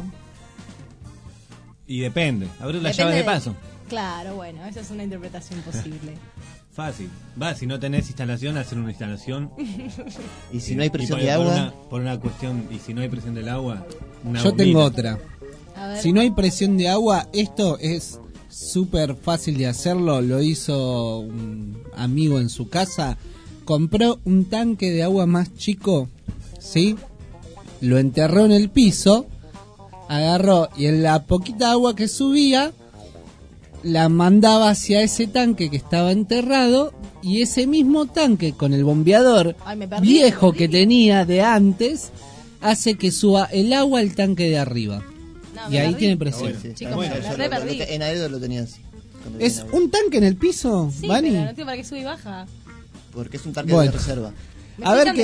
Y depende. Abrir la Depende llave de paso. Claro, bueno, esa es una interpretación posible. Fácil. Si no tenés instalación, hacer una instalación. Y si no hay presión por, de agua. Por una cuestión, y si no hay presión del agua, una Yo tengo bombita. otra. Si no hay presión de agua, esto es súper fácil de hacerlo. Lo hizo un amigo en su casa. Compró un tanque de agua más chico, ¿sí? Lo enterró en el piso, agarró y en la poquita agua que subía la mandaba hacia ese tanque que estaba enterrado, y ese mismo tanque con el bombeador viejo que tenía de antes hace que suba el agua al tanque de arriba. Y ahí tiene presión. En Aedo lo tenía así. ¿Es un tanque en el piso, Sí, Vani? pero no entiendo para qué sube y baja. Porque es un tanque de reserva. A ver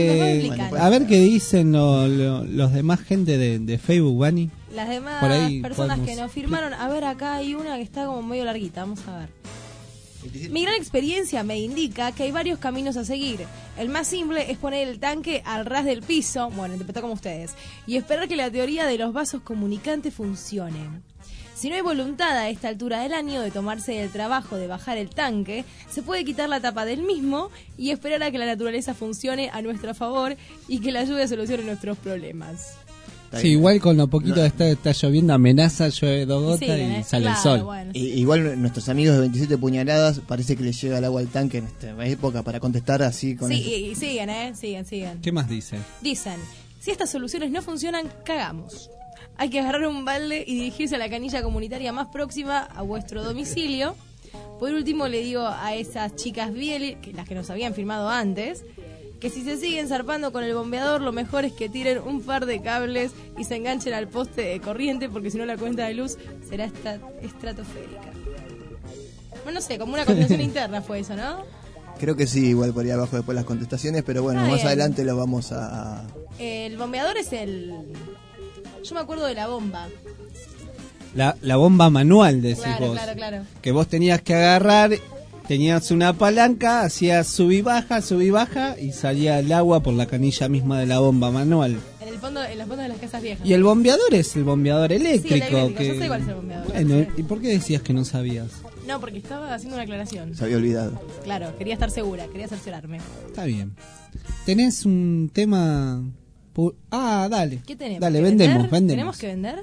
qué dicen los demás gente de Facebook, Vani. Las demás Por ahí personas podemos- que nos firmaron. A ver, acá hay una que está como medio larguita. Vamos a ver. Mi gran experiencia me indica que hay varios caminos a seguir. El más simple es poner el tanque al ras del piso, bueno, interpretó como ustedes, y esperar que la teoría de los vasos comunicantes funcione. Si no hay voluntad a esta altura del año de tomarse el trabajo de bajar el tanque, se puede quitar la tapa del mismo y esperar a que la naturaleza funcione a nuestro favor y que la lluvia solucione nuestros problemas. Sí, igual con lo poquito que está lloviendo, amenaza, llueve 2 gotas y sale el sol. Bueno, Igual nuestros amigos de 27 puñaladas parece que les llega el agua al tanque en esta época para contestar así con eso. Sí, y siguen. ¿Qué más dice? Dicen, si estas soluciones no funcionan, cagamos. Hay que agarrar un balde y dirigirse a la canilla comunitaria más próxima a vuestro domicilio. Por último, le digo a esas chicas Biel, las que nos habían firmado antes, que si se siguen zarpando con el bombeador, lo mejor es que tiren un par de cables y se enganchen al poste de corriente, porque si no la cuenta de luz será estratosférica. Bueno, no sé, como una combinación interna fue eso, ¿no? Creo que sí, igual por ahí abajo después las contestaciones, pero bueno, más adelante lo vamos a... El bombeador es el... Yo me acuerdo de la bomba. La bomba manual, decís vos. Claro. Que vos tenías que agarrar, tenías una palanca, hacías sub y baja, y salía el agua por la canilla misma de la bomba manual. En los fondos de las casas viejas. Y el bombeador es el bombeador eléctrico. Sí, el eléctrico. Yo sé cuál es el bombeador. Bueno, ¿y por qué decías que no sabías? No, porque estaba haciendo una aclaración. Se había olvidado. Claro, quería estar segura, quería cerciorarme. Está bien. ¿Tenés un tema...? Dale. ¿Qué tenemos? Dale, vendemos. ¿Tenemos que vender?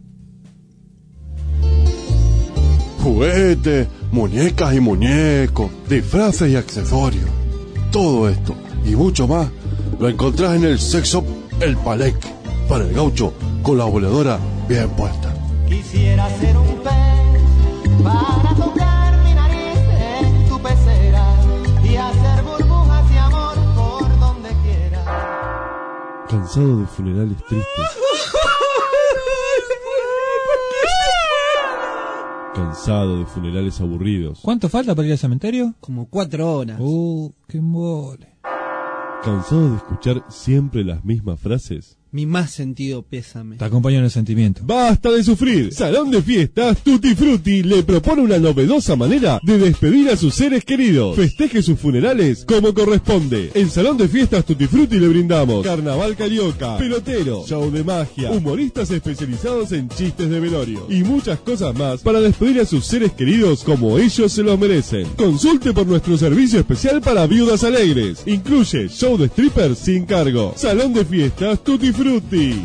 Juguetes, muñecas y muñecos, disfraces y accesorios. Todo esto y mucho más lo encontrás en el Sex Shop El Palenque. Para el gaucho con la voladora bien puesta. Quisiera ser un pez para tocar mi nariz en tu pecera y hacer burbujas de amor por donde quiera. Cansado de funerales tristes. Cansado de funerales aburridos. ¿Cuánto falta para ir al cementerio? Como 4 horas. ¡Qué embole! ¿Cansado de escuchar siempre las mismas frases? Mi más sentido pésame. Te acompaño en el sentimiento. ¡Basta de sufrir! Salón de Fiestas Tutti Frutti le propone una novedosa manera de despedir a sus seres queridos. Festeje sus funerales como corresponde. En Salón de Fiestas Tutti Frutti le brindamos carnaval carioca, pelotero, show de magia, humoristas especializados en chistes de velorio y muchas cosas más para despedir a sus seres queridos como ellos se lo merecen. Consulte por nuestro servicio especial para viudas alegres. Incluye show de strippers sin cargo. Salón de Fiestas Tutti Frutti.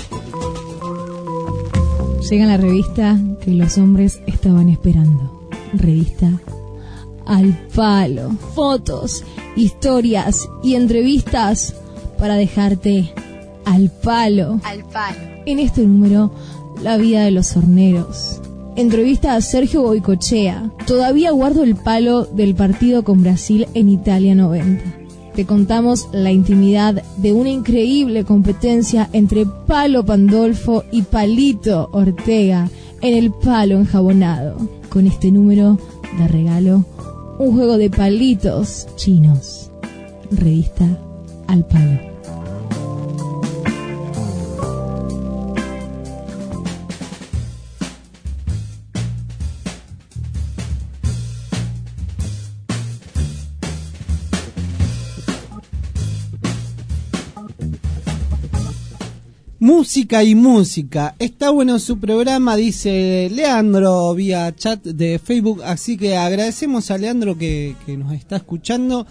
Llega la revista que los hombres estaban esperando. Revista Al Palo. Fotos, historias y entrevistas para dejarte al palo. Al palo. En este número, la vida de los horneros. Entrevista a Sergio Boicochea. Todavía guardo el palo del partido con Brasil en Italia 90. Te contamos la intimidad de una increíble competencia entre Palo Pandolfo y Palito Ortega en el palo enjabonado. Con este número de regalo, un juego de palitos chinos. Revista Al Palo. Música y música. Está bueno su programa, dice Leandro vía chat de Facebook, así que agradecemos a Leandro que nos está escuchando.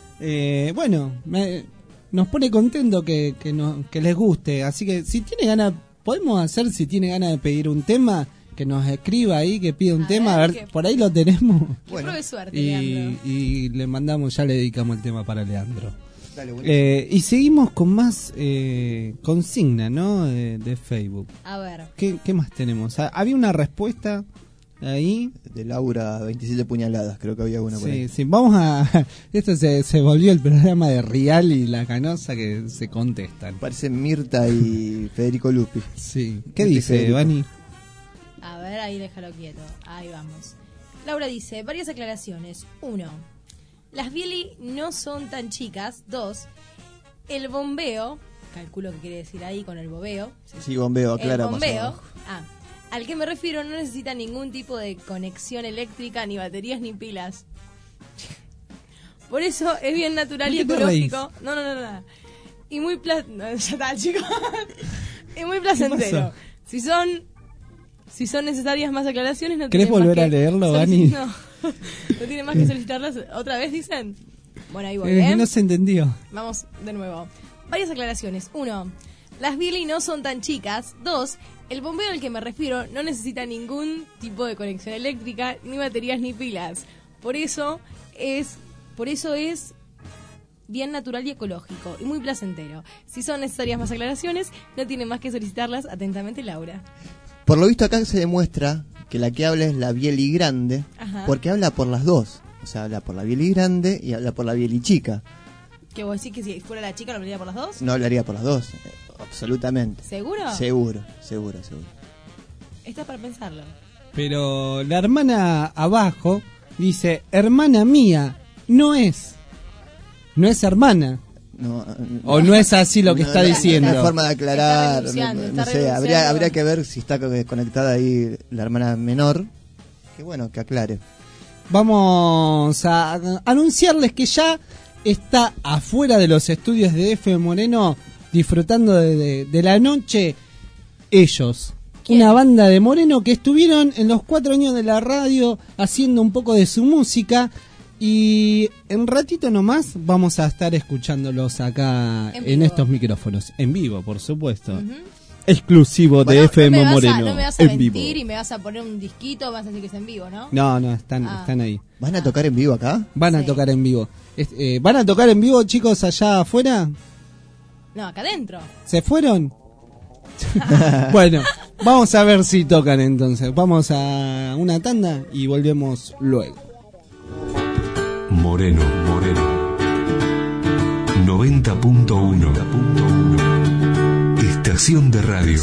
Nos pone contento que les guste, así que si tiene ganas, podemos hacer, si tiene ganas de pedir un tema, que nos escriba ahí, que pida un tema, a ver, por ahí lo tenemos. Pruebe suerte, y le mandamos, ya le dedicamos el tema para Leandro. Dale, y seguimos con más consigna, ¿no? De Facebook. A ver. ¿Qué más tenemos? Había una respuesta ahí. De Laura, 27 puñaladas, creo que había una por ahí. Sí, vamos a... Esto se volvió el programa de Rial y La Canosa que se contestan. Parecen Mirta y Federico Lupi. Sí. ¿Qué dice, Vani? A ver, ahí déjalo quieto. Ahí vamos. Laura dice, varias aclaraciones. 1. Las bieli no son tan chicas. 2. El bombeo, calculo que quiere decir ahí con el bobeo. Sí, bombeo, aclara. El bombeo, al que me refiero no necesita ningún tipo de conexión eléctrica, ni baterías, ni pilas. Por eso es bien natural y ecológico. No. Y muy ya está, chicos. Y muy placentero. Si son necesarias más aclaraciones, no ¿Querés volver a leerlo, Vani? No tiene más que solicitarlas. ¿Otra vez dicen? Bueno, ahí voy, ¿eh? No se entendió. Vamos de nuevo. Varias aclaraciones. 1. Las bieli no son tan chicas. 2. El bombeo al que me refiero no necesita ningún tipo de conexión eléctrica, ni baterías, ni pilas. Por eso es bien natural y ecológico y muy placentero. Si son necesarias más aclaraciones, no tiene más que solicitarlas. Atentamente, Laura. Por lo visto acá se demuestra que la que habla es la bieli grande. Ajá. Porque habla por las dos. O sea, habla por la bieli grande y habla por la bieli chica. ¿Que vos decís que si fuera la chica no hablaría por las dos? No hablaría por las dos, absolutamente. ¿Seguro? Seguro. Esto es para pensarlo. Pero la hermana abajo dice, hermana mía, no es hermana. No, o no es así lo que está diciendo. No hay forma de aclarar. Está sé, habría que ver si está conectada ahí la hermana menor. Que bueno, que aclare. Vamos a anunciarles que ya está afuera de los estudios de FM Moreno disfrutando de la noche ellos. ¿Quién? Una banda de Moreno que estuvieron en los 4 años de la radio haciendo un poco de su música. Y en ratito nomás vamos a estar escuchándolos acá en estos micrófonos. En vivo, por supuesto. Exclusivo de FM Moreno. No me vas a en mentir vivo. y me vas a poner un disquito, vas a decir que es en vivo, ¿no? No, están ahí. ¿Van a tocar en vivo acá? Van a tocar en vivo. ¿Van a tocar en vivo, chicos, allá afuera? No, acá adentro. ¿Se fueron? Bueno, vamos a ver si tocan entonces. Vamos a una tanda y volvemos luego. Moreno 90.1 Estación de radio.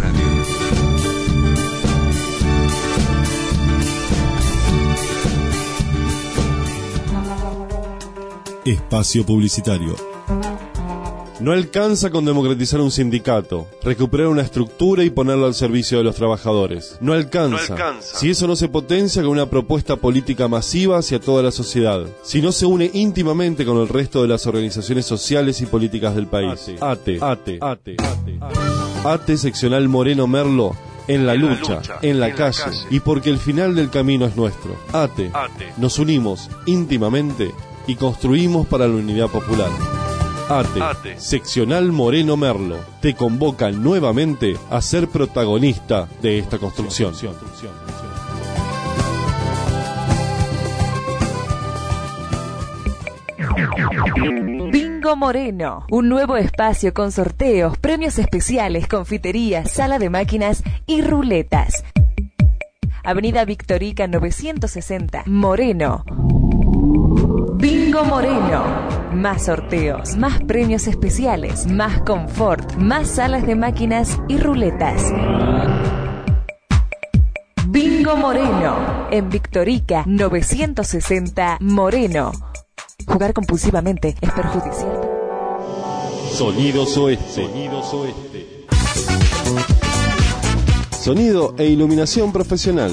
Espacio publicitario. No alcanza con democratizar un sindicato, recuperar una estructura y ponerlo al servicio de los trabajadores. No alcanza. Si eso no se potencia con una propuesta política masiva hacia toda la sociedad. Si no se une íntimamente con el resto de las organizaciones sociales y políticas del país. ATE seccional Moreno Merlo. En la lucha, en la calle, y porque el final del camino es nuestro. ATE. Nos unimos íntimamente y construimos para la unidad popular. ATE, seccional Moreno Merlo, te convoca nuevamente a ser protagonista de esta construcción. Bingo Moreno, un nuevo espacio con sorteos, premios especiales, confitería, sala de máquinas y ruletas. Avenida Victorica 960, Moreno. Bingo Moreno. Más sorteos, más premios especiales, más confort, más salas de máquinas y ruletas. Bingo Moreno. En Victorica 960, Moreno. Jugar compulsivamente es perjudicial. Sonidos Oeste. Sonido e iluminación profesional.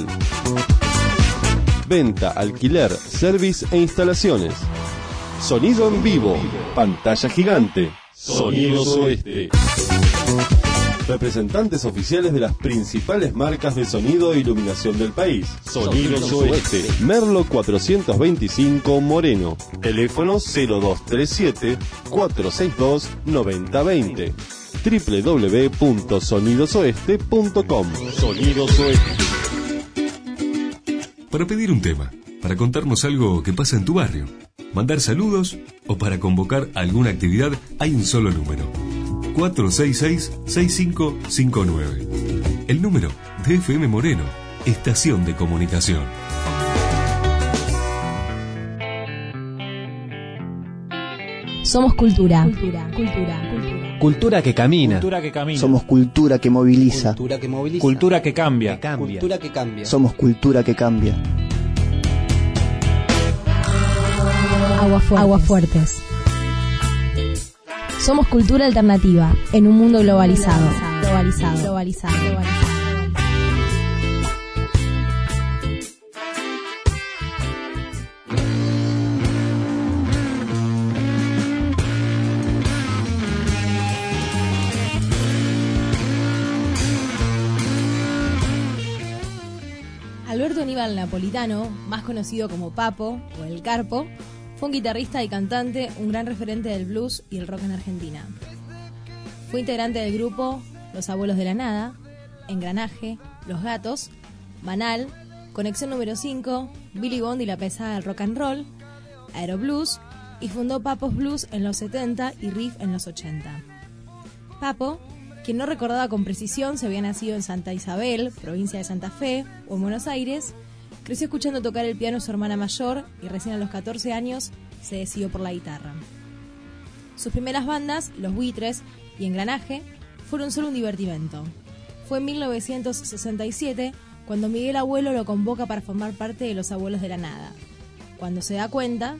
Venta, alquiler, service e instalaciones. Sonido en vivo. Pantalla gigante. Sonidos Oeste. Representantes oficiales de las principales marcas de sonido e iluminación del país. Sonidos Oeste. Merlo 425 Moreno. Teléfono 0237-462-9020. www.sonidosoeste.com. Sonidos Oeste. Para pedir un tema, para contarnos algo que pasa en tu barrio, mandar saludos o para convocar alguna actividad, hay un solo número: 466-6559. El número de FM Moreno, Estación de Comunicación. Somos cultura. Cultura que camina. Somos cultura que moviliza. Cultura que cambia. Cultura que cambia. Somos cultura que cambia. Aguafuertes. Somos cultura alternativa en un mundo globalizado. Alberto Aníbal Napolitano, más conocido como Papo o El Carpo, fue un guitarrista y cantante, un gran referente del blues y el rock en Argentina. Fue integrante del grupo Los Abuelos de la Nada, Engranaje, Los Gatos, Manal, Conexión número 5, Billy Bond y la pesada del rock and roll, Aeroblues, y fundó Papos Blues en los 70 y Riff en los 80. Papo, quien no recordaba con precisión si había nacido en Santa Isabel, provincia de Santa Fe, o en Buenos Aires, creció escuchando tocar el piano a su hermana mayor y recién a los 14 años se decidió por la guitarra. Sus primeras bandas, Los Buitres y Engranaje, fueron solo un divertimento. Fue en 1967 cuando Miguel Abuelo lo convoca para formar parte de Los Abuelos de la Nada. Cuando se da cuenta,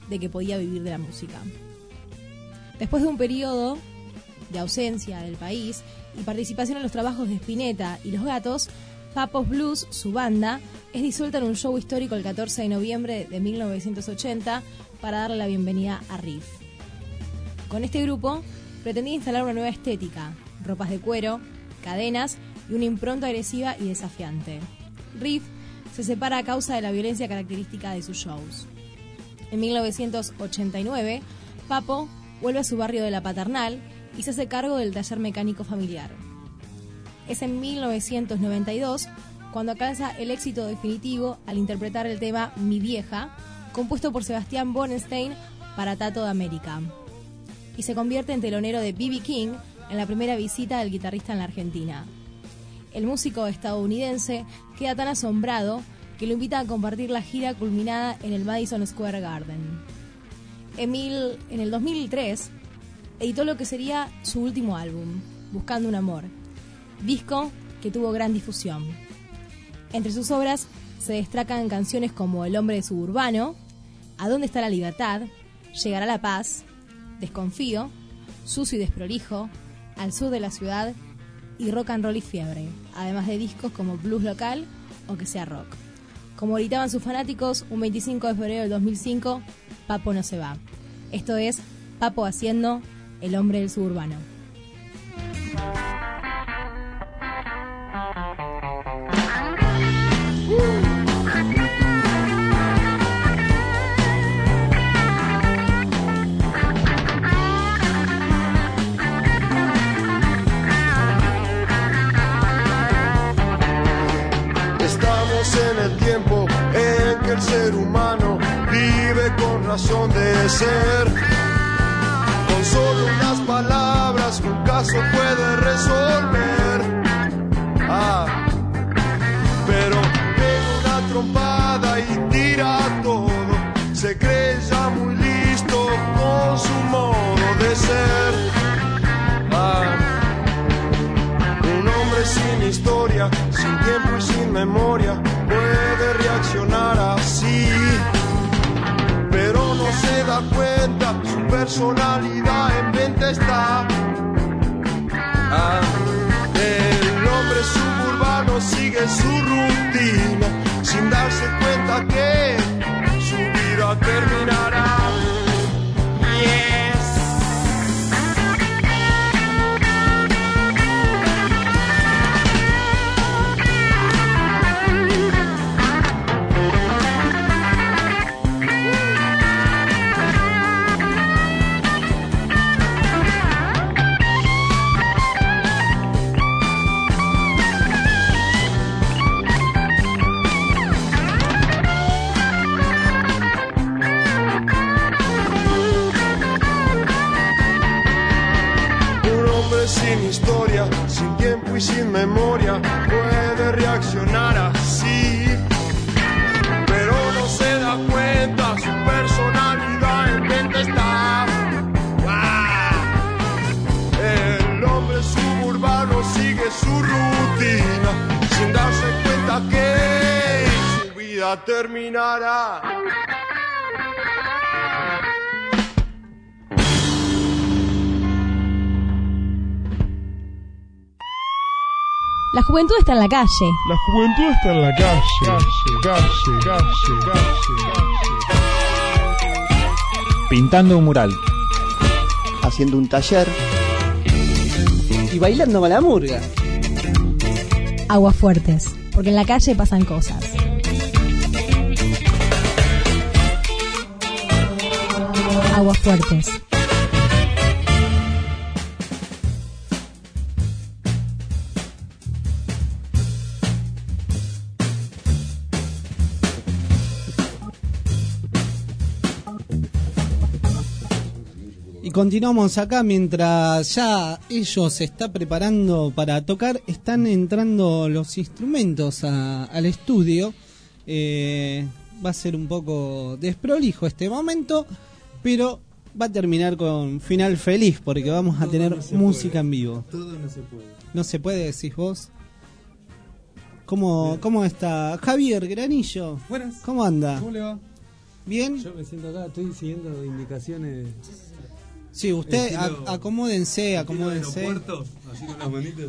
de que podía vivir de la música. Después de un periodo de ausencia del país y participación en los trabajos de Spinetta y Los Gatos, Pappo's Blues, su banda, es disuelta en un show histórico el 14 de noviembre de 1980 para darle la bienvenida a Riff. Con este grupo pretendía instalar una nueva estética, ropas de cuero, cadenas y una impronta agresiva y desafiante. Riff se separa a causa de la violencia característica de sus shows. En 1989, Pappo vuelve a su barrio de La Paternal y se hace cargo del taller mecánico familiar. Es en 1992 cuando alcanza el éxito definitivo al interpretar el tema Mi Vieja, compuesto por Sebastián Borenstein para Tato de América, y se convierte en telonero de B.B. King en la primera visita del guitarrista en la Argentina. El músico estadounidense queda tan asombrado que lo invita a compartir la gira culminada en el Madison Square Garden. En el 2003 editó lo que sería su último álbum, Buscando un Amor, disco que tuvo gran difusión. Entre sus obras se destacan canciones como El Hombre Suburbano, ¿A dónde está la libertad?, Llegará la paz, Desconfío, Sucio y desprolijo, Al sur de la ciudad y Rock and Roll y fiebre, además de discos como Blues local o Que sea rock. Como gritaban sus fanáticos, un 25 de febrero del 2005, Pappo no se va. Esto es Pappo haciendo El Hombre del Suburbano. En el tiempo en que el ser humano vive con razón de ser. Con solo unas palabras un caso puede resolver. Pero pega una trompada y tira todo. Se cree ya muy listo con su modo de ser. Un hombre sin historia, sin tiempo y sin memoria puede reaccionar así, pero no se da cuenta, su personalidad en venta está. El hombre suburbano sigue su rutina sin darse cuenta que su vida terminará. Sin historia, sin tiempo y sin memoria puede reaccionar así, pero no se da cuenta, su personalidad en venta está. El hombre suburbano sigue su rutina sin darse cuenta que su vida terminará. La juventud está en la calle. La juventud está en la calle. Pintando un mural. Haciendo un taller. Y bailando con la murga. Aguas fuertes, porque en la calle pasan cosas. Aguas fuertes. Continuamos acá mientras ya ellos se está preparando para tocar, están entrando los instrumentos al estudio. Va a ser un poco desprolijo este momento, pero va a terminar con final feliz porque vamos a tener música en vivo. Todo no se puede. ¿No se puede, decís vos? ¿Cómo está? Javier Granillo. Buenas. ¿Cómo anda? ¿Cómo le va? ¿Bien? Yo me siento acá, estoy siguiendo indicaciones. Sí, usted Estilo- acomódense. Así con las manitas.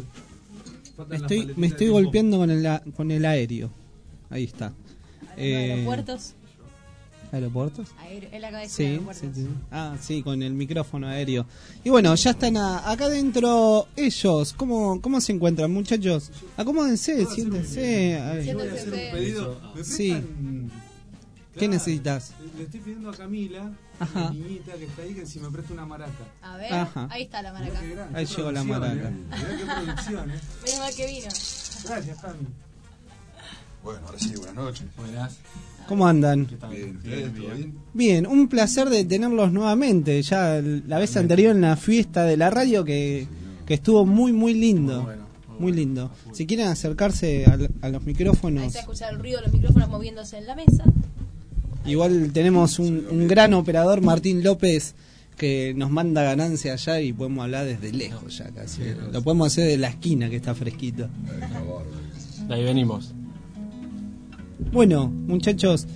Me estoy golpeando con el aéreo. Ahí está. ¿Aeropuertos? ¿Aeropuertos? Él acaba de decir Sí, aeropuertos. sí. Ah, sí, con el micrófono aéreo. Y bueno, ya están acá adentro ellos. ¿Cómo se encuentran, muchachos? Acomódense, siéntense. A ver. Yo voy a hacer un pedido. ¿Me Sí. prestan? ¿Qué Claro, necesitas? Le estoy pidiendo a Camila, Ajá. mi niñita que está ahí, que si me presta una maraca. A ver, Ajá. ahí está la maraca. Ahí llegó la maraca. Mirá qué producción, Menos mal que vino. Gracias, Cami. Bueno, ahora sí, buenas noches. Buenas. ¿Cómo andan? Bien, ¿ustedes? ¿Todo bien? Bien, un placer de tenerlos nuevamente. Ya la vez anterior en la fiesta de la radio que estuvo muy lindo. Muy lindo. Si quieren acercarse a los Ahí micrófonos. se escucha el ruido de los micrófonos moviéndose en la mesa. Igual tenemos un gran operador, Martín López, que nos manda ganancia allá y podemos hablar desde lejos ya casi. Lo podemos hacer de la esquina que está fresquito. De ahí venimos. Bueno, muchachos,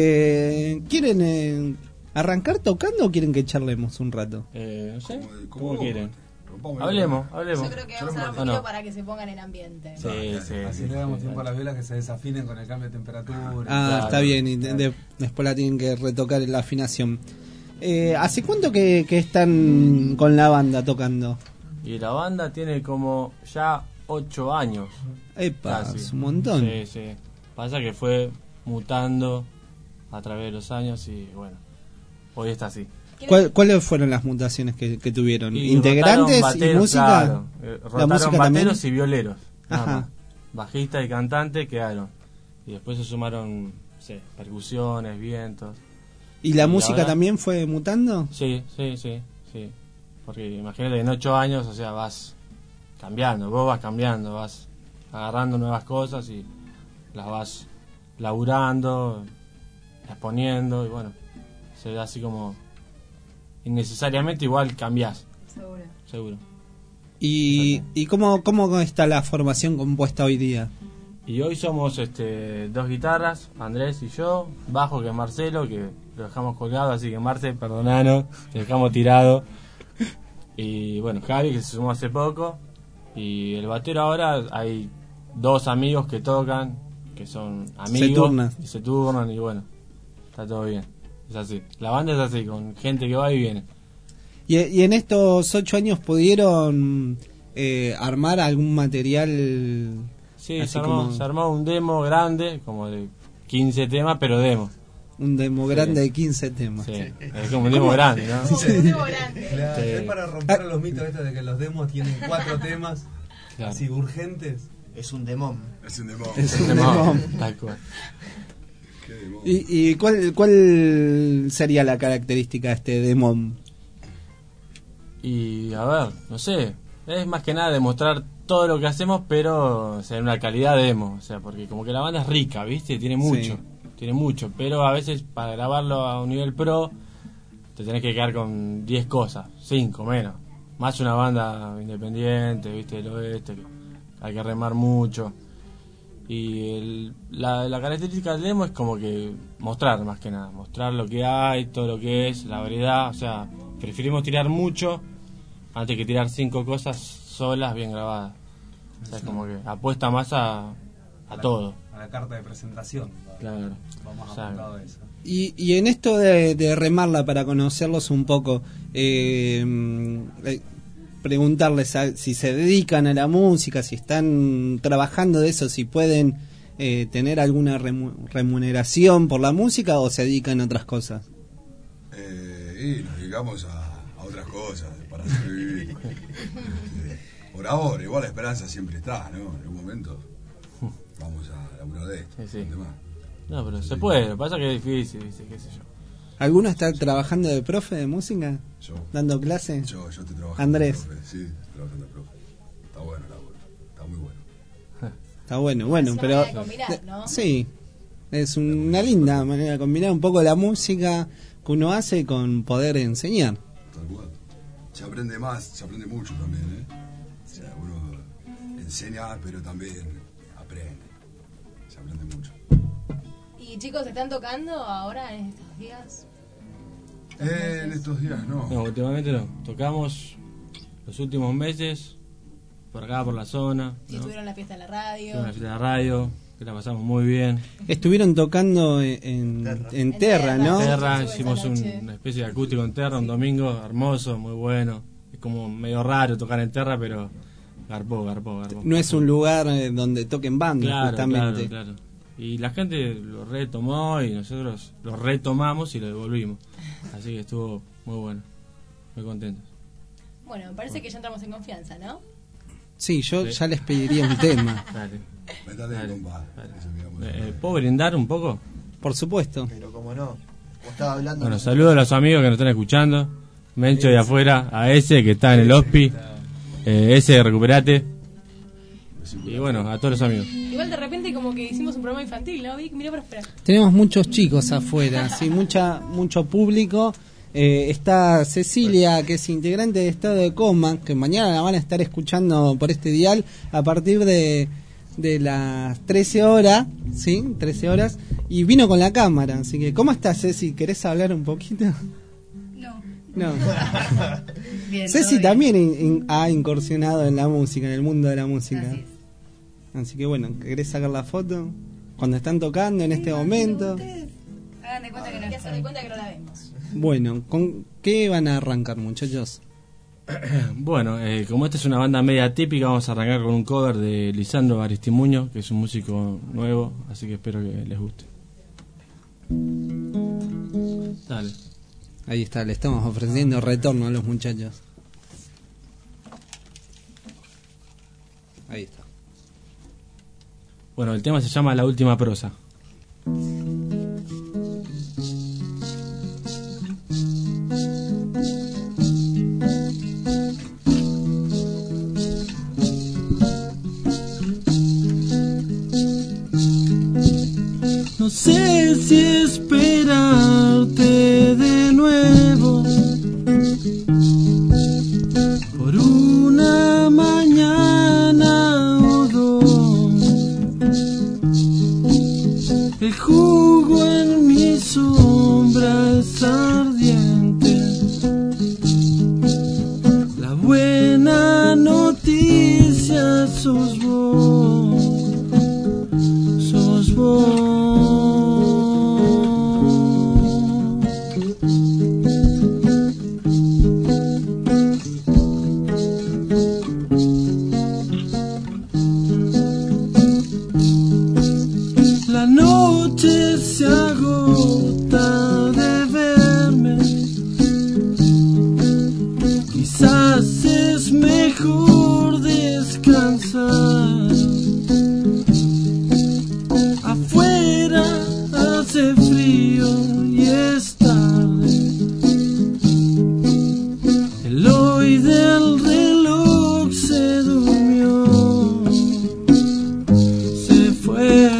¿quieren arrancar tocando o quieren que charlemos un rato? No sé, ¿cómo quieren? Hablemos. Yo creo que vamos a dar un poquito para que se pongan en ambiente. Sí. Así le damos tiempo a las velas que se desafinen con el cambio de temperatura. Ah, está bien, y después la tienen que retocar en la afinación. ¿Hace cuánto que están con la banda tocando? Y la banda tiene como ya 8 años. Epa, Casi. es un montón. Sí. Pasa que fue mutando a través de los años y bueno, hoy está así. ¿Cuáles fueron las mutaciones que tuvieron? Y ¿Integrantes rotaron bateros, y música? Claro. ¿La Rotaron música bateros también? y violeros. nada Ajá. más. Bajista y cantante quedaron. Y después se sumaron, no sé, percusiones, vientos. ¿Y la música ahora- también fue mutando? Sí. Porque imagínate que en 8 años, o sea, vas cambiando, vos vas cambiando, vas agarrando nuevas cosas y las vas laburando, exponiendo y bueno, se da así como innecesariamente igual cambiás. Seguro. ¿Y cómo está la formación compuesta hoy día? Y hoy somos 2 guitarras, Andrés y yo, bajo que es Marcelo, que lo dejamos colgado, así que Marce, perdonanos, te dejamos tirado. Y bueno, Javi, que se sumó hace poco. Y el batero ahora, hay 2 amigos que tocan, que son amigos. Se turnan y bueno, está todo bien. Es así. La banda es así, con gente que va y viene. ¿Y en estos 8 años pudieron armar algún material? Sí, así se armó un demo grande, como de 15 temas, pero demo. Un demo grande de 15 temas. Sí, es como un demo grande, ¿no? Sí. Claro, es para romper los mitos estos de que los demos tienen 4 temas así urgentes. Es un demón. Es un demón. Es un demón. Tal cual. ¿Y cuál sería la característica de este demon? Y a ver, no sé, es más que nada demostrar todo lo que hacemos, pero o sea, en una calidad demo, o sea, porque como que la banda es rica, ¿viste? Tiene mucho, pero a veces para grabarlo a un nivel pro te tenés que quedar con 10 cosas, 5 menos. Más una banda independiente, ¿viste? Del oeste, que hay que remar mucho. Y la característica del demo es como que mostrar más que nada, mostrar lo que hay, todo lo que es, la variedad, o sea, preferimos tirar mucho antes que tirar 5 cosas solas bien grabadas. O sea, es como que apuesta más a todo. A la carta de presentación. Claro. Vamos Exacto. apuntado a eso. Y en esto de remarla, para conocerlos un poco, preguntarles si se dedican a la música, si están trabajando de eso, si pueden tener alguna remuneración por la música o se dedican a otras cosas. Y nos dedicamos a otras cosas para sobrevivir. Por ahora, igual la esperanza siempre está, ¿no? En algún momento vamos a laburar de esto. Sí. No, pero se puede, lo que pasa es que es difícil, ¿viste? ¿Qué sé yo? ¿Alguno está trabajando de profe de música? Yo. ¿Dando clase? Yo estoy trabajando. Andrés. De profe. Sí, trabajando de profe. Está bueno, está muy bueno. Está bueno, Es una pero manera de combinar, ¿no? sí, es una linda manera de combinar un poco la música que uno hace con poder enseñar. Tal cual. Se aprende más, se aprende mucho también, ¿eh? O sea, uno enseña, pero también aprende. Se aprende mucho. Y chicos, ¿están tocando ahora en estos días? En estos días no. No, últimamente no. Tocamos los últimos meses por acá, por la zona. Sí, ¿no? estuvieron la fiesta de la radio. Estuvieron la fiesta de la radio, que la pasamos muy bien. Estuvieron tocando en Terra, ¿no? Terra, hicimos una especie de acústico en Terra un domingo, hermoso, muy bueno. Es como medio raro tocar en Terra, pero garpó. No es un lugar donde toquen bandas, justamente. Claro. Y la gente lo retomó y nosotros lo retomamos y lo devolvimos. Así que estuvo muy bueno, muy contentos. Bueno, me parece que ya entramos en confianza, ¿no? Sí, yo ya les pediría un tema. ¿Puedo brindar un poco? Por supuesto. Pero como no, como estaba hablando. Bueno, saludos a los amigos que nos están escuchando. Mencho de afuera, a ese que está en el hospi, ese recuperate. Y bueno, a todos los amigos. Igual de repente como que hicimos un programa infantil, ¿no, Vic? Mira para esperar. Tenemos muchos chicos afuera, sí, mucho público. Está Cecilia, que es integrante de Estado de Coma, que mañana la van a estar escuchando por este dial a partir de las 13 horas, ¿sí? 13 horas, y vino con la cámara, así que ¿cómo estás, Ceci? ¿Querés hablar un poquito? No. Bien, Ceci también ha incursionado en la música, en el mundo de la música. Así que bueno, ¿querés sacar la foto? Cuando están tocando en este momento. Hagan de cuenta que no, hacer de cuenta que no la vemos. Bueno, ¿con qué van a arrancar, muchachos? Bueno, como esta es una banda media típica, vamos a arrancar con un cover de Lisandro Aristimuño, que es un músico nuevo, así que espero que les guste. Dale. Ahí está, le estamos ofreciendo retorno a los muchachos. Ahí está. Bueno, el tema se llama La Última Prosa. No sé si esperarte de nuevo por una mañana o dos. El jugo en mi sombra es ardiente. La buena noticia sos vos. Sos vos. La noche se agota de verme. Quizás es mejor descansar. Afuera hace frío y es tarde. El hoy del reloj se durmió, se fue.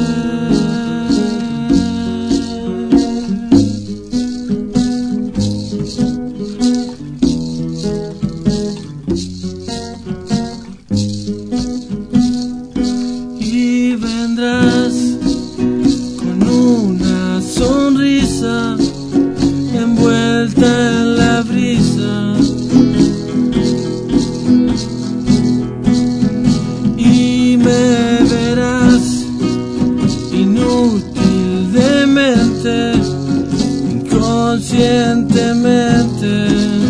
Y vendrás con una sonrisa envuelta en la brisa, y me verás inútil demente, inconscientemente.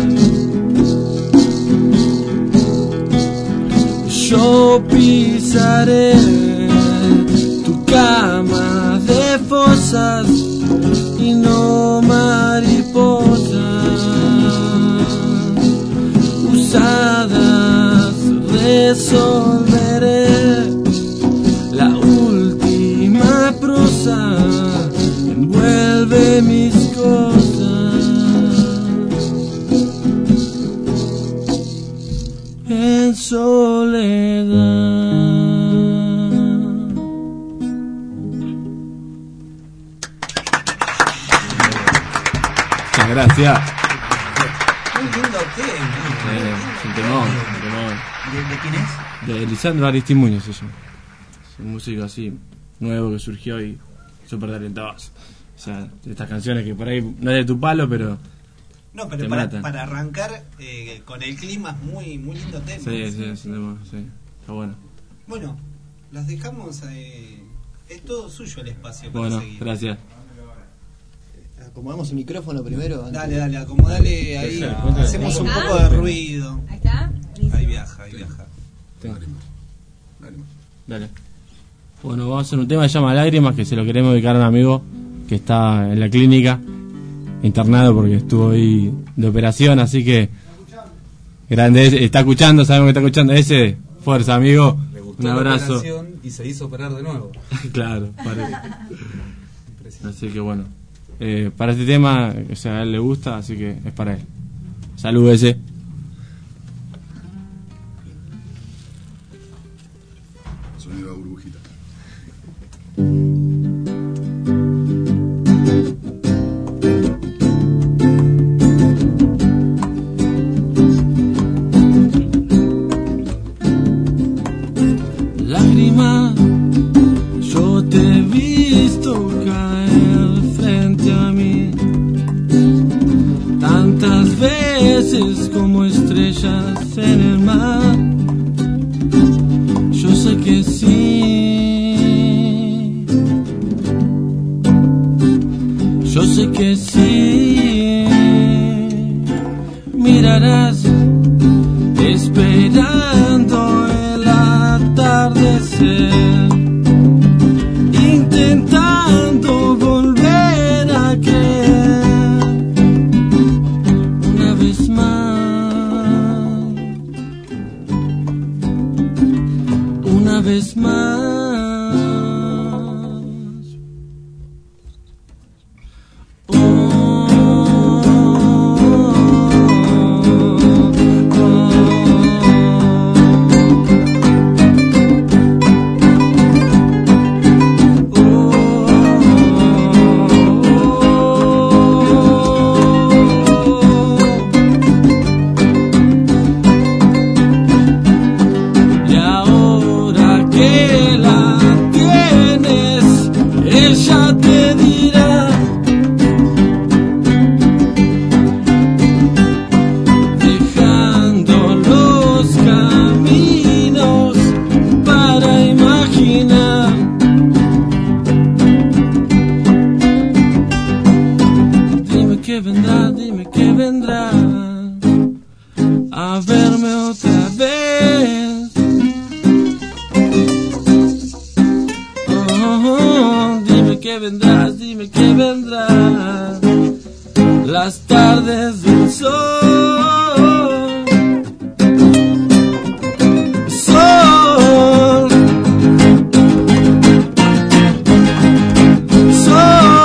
Yo pisaré tu cama de fosas y no mariposas usadas. Resolveré la última prosa, envuelve mis cosas en soledad. Muchas gracias. Muy lindo tema. Es un temón. ¿De quién es? De Lisandro Aristimuño se llama. Es un músico así, nuevo, que surgió y súper talentoso. sea, estas canciones que por ahí no es de tu palo, pero no, pero para arrancar con el clima es muy lindo tema. Sí, está bueno. Bueno, las dejamos, es todo suyo el espacio para bueno, seguir. Gracias. Acomodamos el micrófono primero. Dale, acomodale ahí. Hacemos un poco de ruido. Ahí está. Ahí viaja. Dale. Bueno, vamos a hacer un tema que se llama Lágrimas, que se lo queremos dedicar a un amigo que está en la clínica, internado porque estuvo ahí de operación, así que grande, está escuchando, sabemos que está escuchando ese, fuerza amigo, un abrazo. Y se hizo operar de nuevo. Claro, parece. Así que bueno, para este tema, o sea, a él le gusta, así que es para él. Salud ese. Sonido de burbujita. Lágrima, yo te he visto caer frente a mí tantas veces como estrellas en el mar. Yo sé que sí, yo sé que sí, mirarás esperando el atardecer, intentando volver a creer una vez más, una vez más. Dime que vendrá a verme otra vez. Dime que vendrás, dime que vendrás. Las tardes del sol, sol, sol.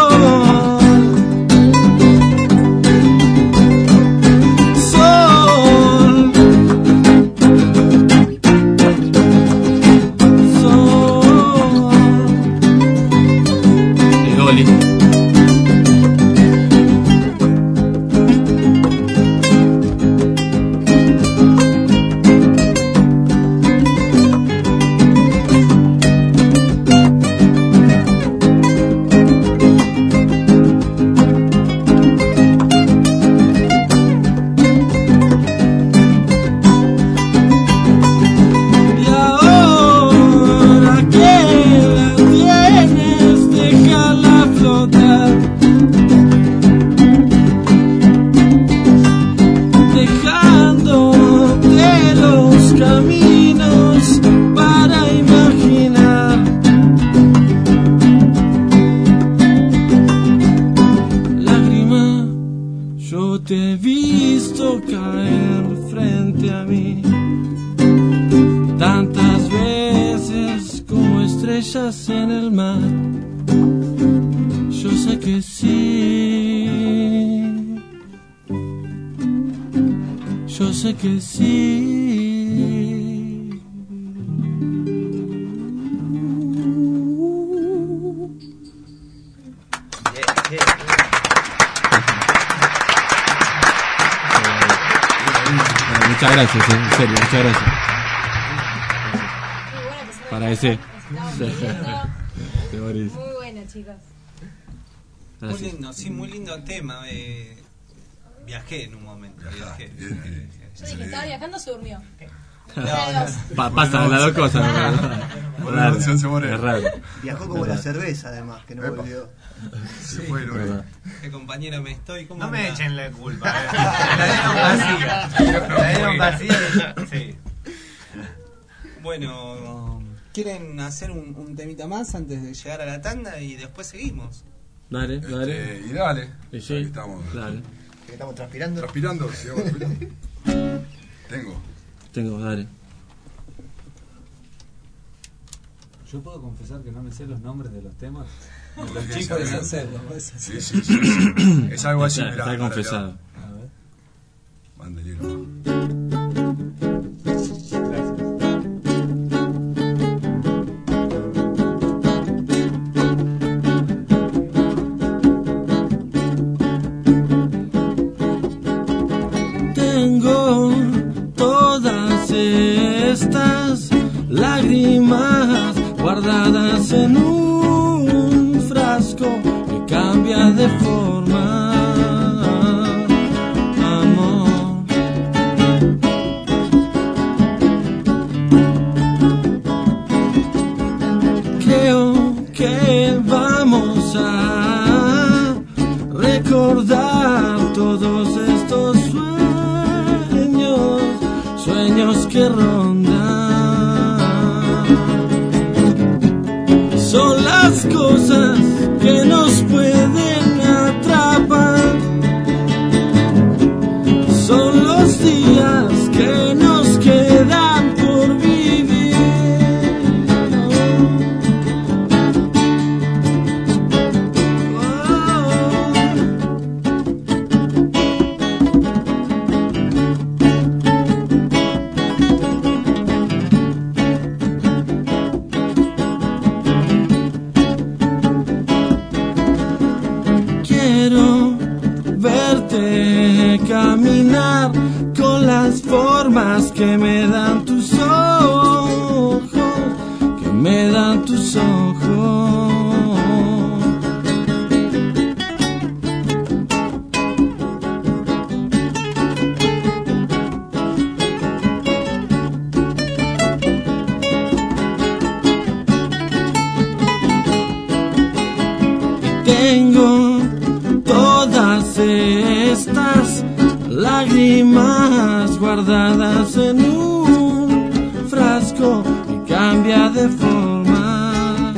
En el mar, yo sé que sí, yo sé que sí. Muchas gracias, en serio, muchas gracias. Para ese. Muy buena, chicos. Gracias. Muy lindo, sí, muy lindo tema. Viajé en un momento. Viajé. Yo dije, estaba viajando, se durmió. Pasan las dos cosas. Es raro. Viajó como la cerveza, además, que no volvió. Se fue, ¿Qué compañero me estoy? ¿Cómo no anda? me echen la culpa. La dieron vacía. Sí. Bueno, ¿quieren hacer un temita más antes de llegar a la tanda y después seguimos? Dale. Y dale. Y sí, estamos. dale. Estamos transpirando. Transpirando, sigamos transpirando. Tengo, dale. Yo puedo confesar que no me sé los nombres de los temas. Los chicos de hacerlo. Sí. Es algo así. Está confesado. A ver. Mándale. Tengo todas estas lágrimas guardadas en un frasco que cambia de forma, amor. Creo que vamos a recordar todos estos sueños que rondan. Son las cosas que nos pueden atrapar. Son los días que nos quedan por vivir. Caminar con las formas que me dan tus ojos, que me dan tus ojos. Tengo todas estas lágrimas guardadas en un frasco que cambia de forma.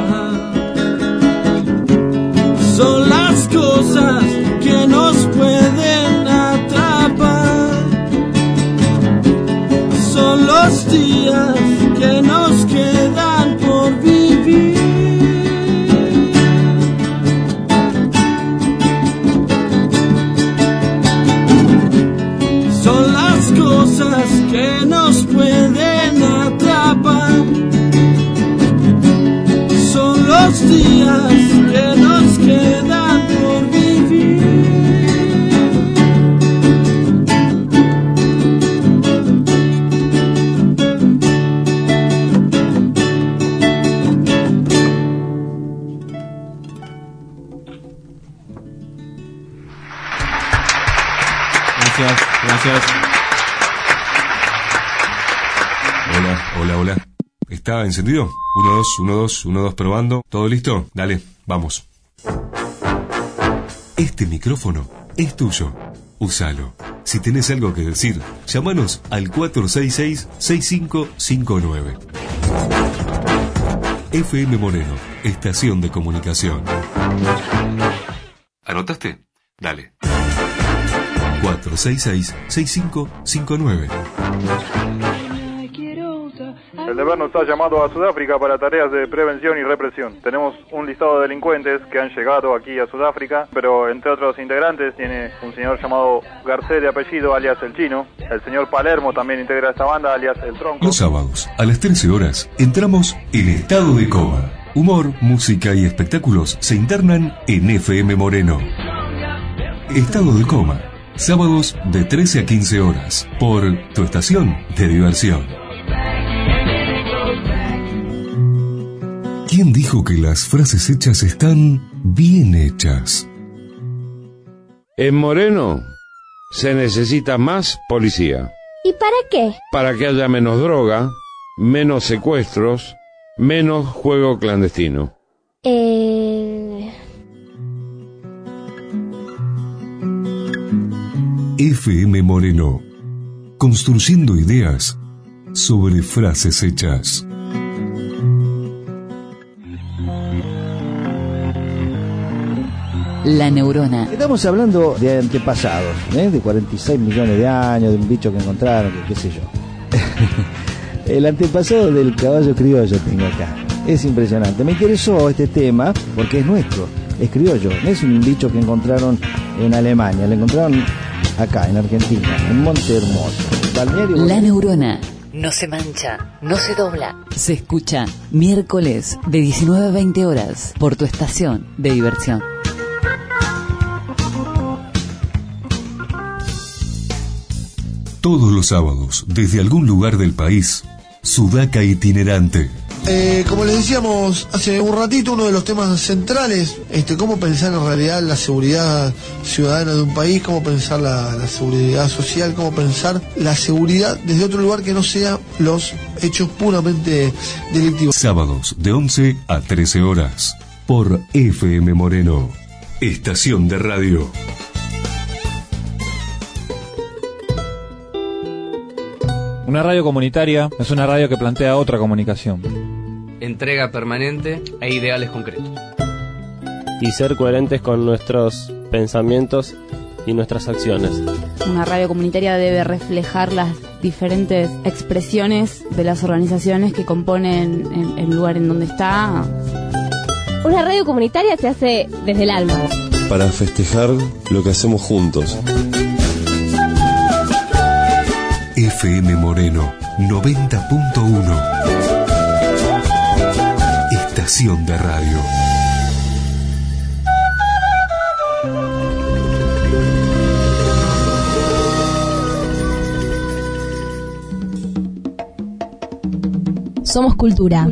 Son las cosas que nos pueden atrapar. Son los días que nos quedan por vivir. Cosas que nos pueden atrapar. Son los días que nos quedan por vivir. Gracias. Hola. ¿Está encendido? 1, 2, probando. ¿Todo listo? Dale, vamos. Este micrófono es tuyo. Úsalo. Si tenés algo que decir, llámanos al 466-6559. FM Moreno, estación de comunicación. ¿Anotaste? Dale. 466-6559. El deber nos ha llamado a Sudáfrica para tareas de prevención y represión. Tenemos un listado de delincuentes que han llegado aquí a Sudáfrica, pero entre otros integrantes tiene un señor llamado Garcés de apellido, alias El Chino. El señor Palermo también integra esta banda, alias El Tronco. Los sábados, a las 13 horas, entramos en Estado de Coma. Humor, música y espectáculos se internan en FM Moreno. Estado de Coma. Sábados de 13 a 15 horas, por tu estación de diversión. ¿Quién dijo que las frases hechas están bien hechas. En Moreno se necesita más policía. ¿Y para qué? Para que haya menos droga, menos secuestros, menos juego clandestino. FM Moreno. Construyendo ideas sobre frases hechas. La neurona. Estamos hablando de antepasados, de 46 millones de años, de un bicho que encontraron, qué sé yo. El antepasado del caballo criollo tengo acá. Es impresionante. Me interesó este tema porque es nuestro, es criollo. No es un bicho que encontraron en Alemania, lo encontraron acá, en Argentina, en Monte Hermoso. Balneario. La neurona. No se mancha, no se dobla. Se escucha miércoles de 19 a 20 horas por tu estación de diversión. Todos los sábados, desde algún lugar del país, Sudaca Itinerante. Como les decíamos hace un ratito, uno de los temas centrales, cómo pensar en realidad la seguridad ciudadana de un país, cómo pensar la seguridad social, cómo pensar la seguridad desde otro lugar que no sea los hechos puramente delictivos. Sábados de 11 a 13 horas, por FM Moreno, estación de radio. Una radio comunitaria es una radio que plantea otra comunicación. Entrega permanente e ideales concretos. Y ser coherentes con nuestros pensamientos y nuestras acciones. Una radio comunitaria debe reflejar las diferentes expresiones de las organizaciones que componen el lugar en donde está. Una radio comunitaria se hace desde el alma. Para festejar lo que hacemos juntos. FM Moreno 90.1, estación de radio. Somos cultura.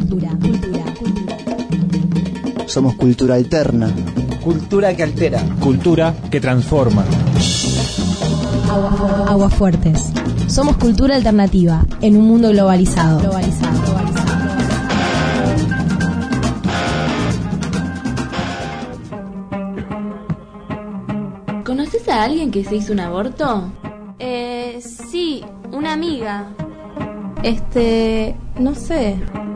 Somos cultura alterna. Cultura que altera. Cultura que transforma. Aguafuertes. Somos cultura alternativa en un mundo globalizado. ¿Conoces a alguien que se hizo un aborto? Sí, una amiga. No sé.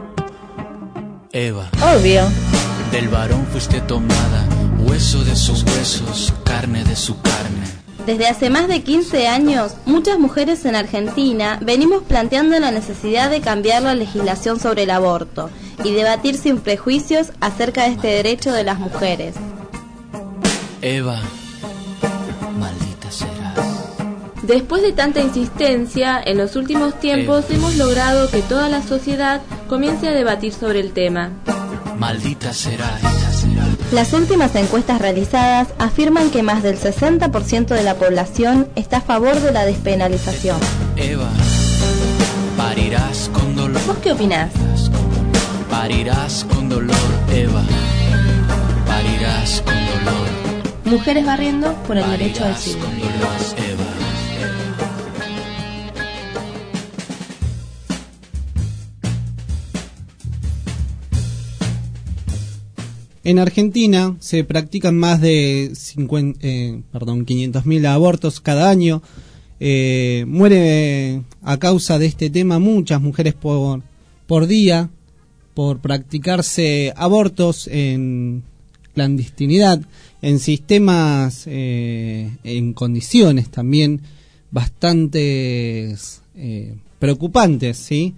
Eva. Obvio. Del varón fuiste tomada, hueso de sus huesos, carne de su carne. Desde hace más de 15 años, muchas mujeres en Argentina venimos planteando la necesidad de cambiar la legislación sobre el aborto y debatir sin prejuicios acerca de este derecho de las mujeres. Eva, maldita serás. Después de tanta insistencia, en los últimos tiempos hemos logrado que toda la sociedad comience a debatir sobre el tema. Maldita serás. Las últimas encuestas realizadas afirman que más del 60% de la población está a favor de la despenalización. Eva, parirás con dolor. ¿Vos qué opinás? Parirás con dolor, Eva. Parirás con dolor. Mujeres barriendo por el derecho al Parirás cielo. con dolor, Eva. En Argentina se practican más de 500.000 abortos cada año. Muere a causa de este tema muchas mujeres por día por practicarse abortos en clandestinidad, en sistemas, en condiciones también bastante preocupantes, ¿sí?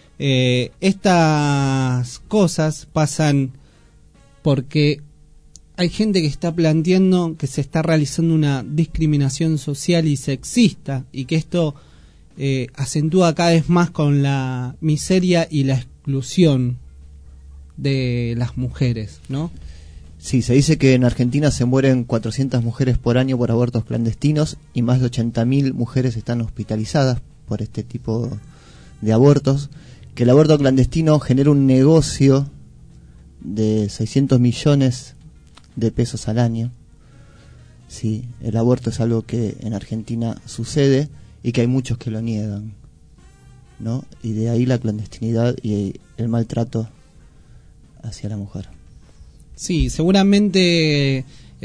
Estas cosas pasan porque hay gente que está planteando que se está realizando una discriminación social y sexista y que esto acentúa cada vez más con la miseria y la exclusión de las mujeres, ¿no? Sí, se dice que en Argentina se mueren 400 mujeres por año por abortos clandestinos y más de 80.000 mujeres están hospitalizadas por este tipo de abortos, que el aborto clandestino genera un negocio de 600 millones de pesos al año. Sí, el aborto es algo que en Argentina sucede y que hay muchos que lo niegan, ¿no? Y de ahí la clandestinidad y el maltrato hacia la mujer. Sí, seguramente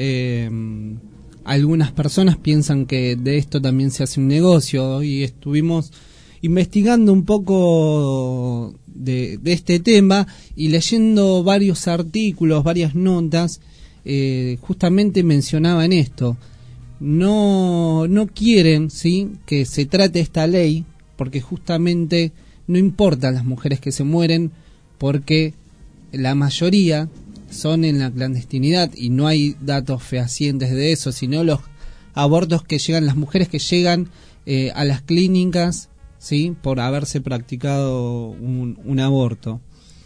algunas personas piensan que de esto también se hace un negocio, y estuvimos investigando un poco de este tema y leyendo varios artículos, varias notas. Justamente mencionaban esto. No quieren, ¿sí?, que se trate esta ley, porque justamente no importan las mujeres que se mueren, porque la mayoría son en la clandestinidad y no hay datos fehacientes de eso, sino los abortos que llegan, las mujeres que llegan a las clínicas, ¿sí?, por haberse practicado un aborto.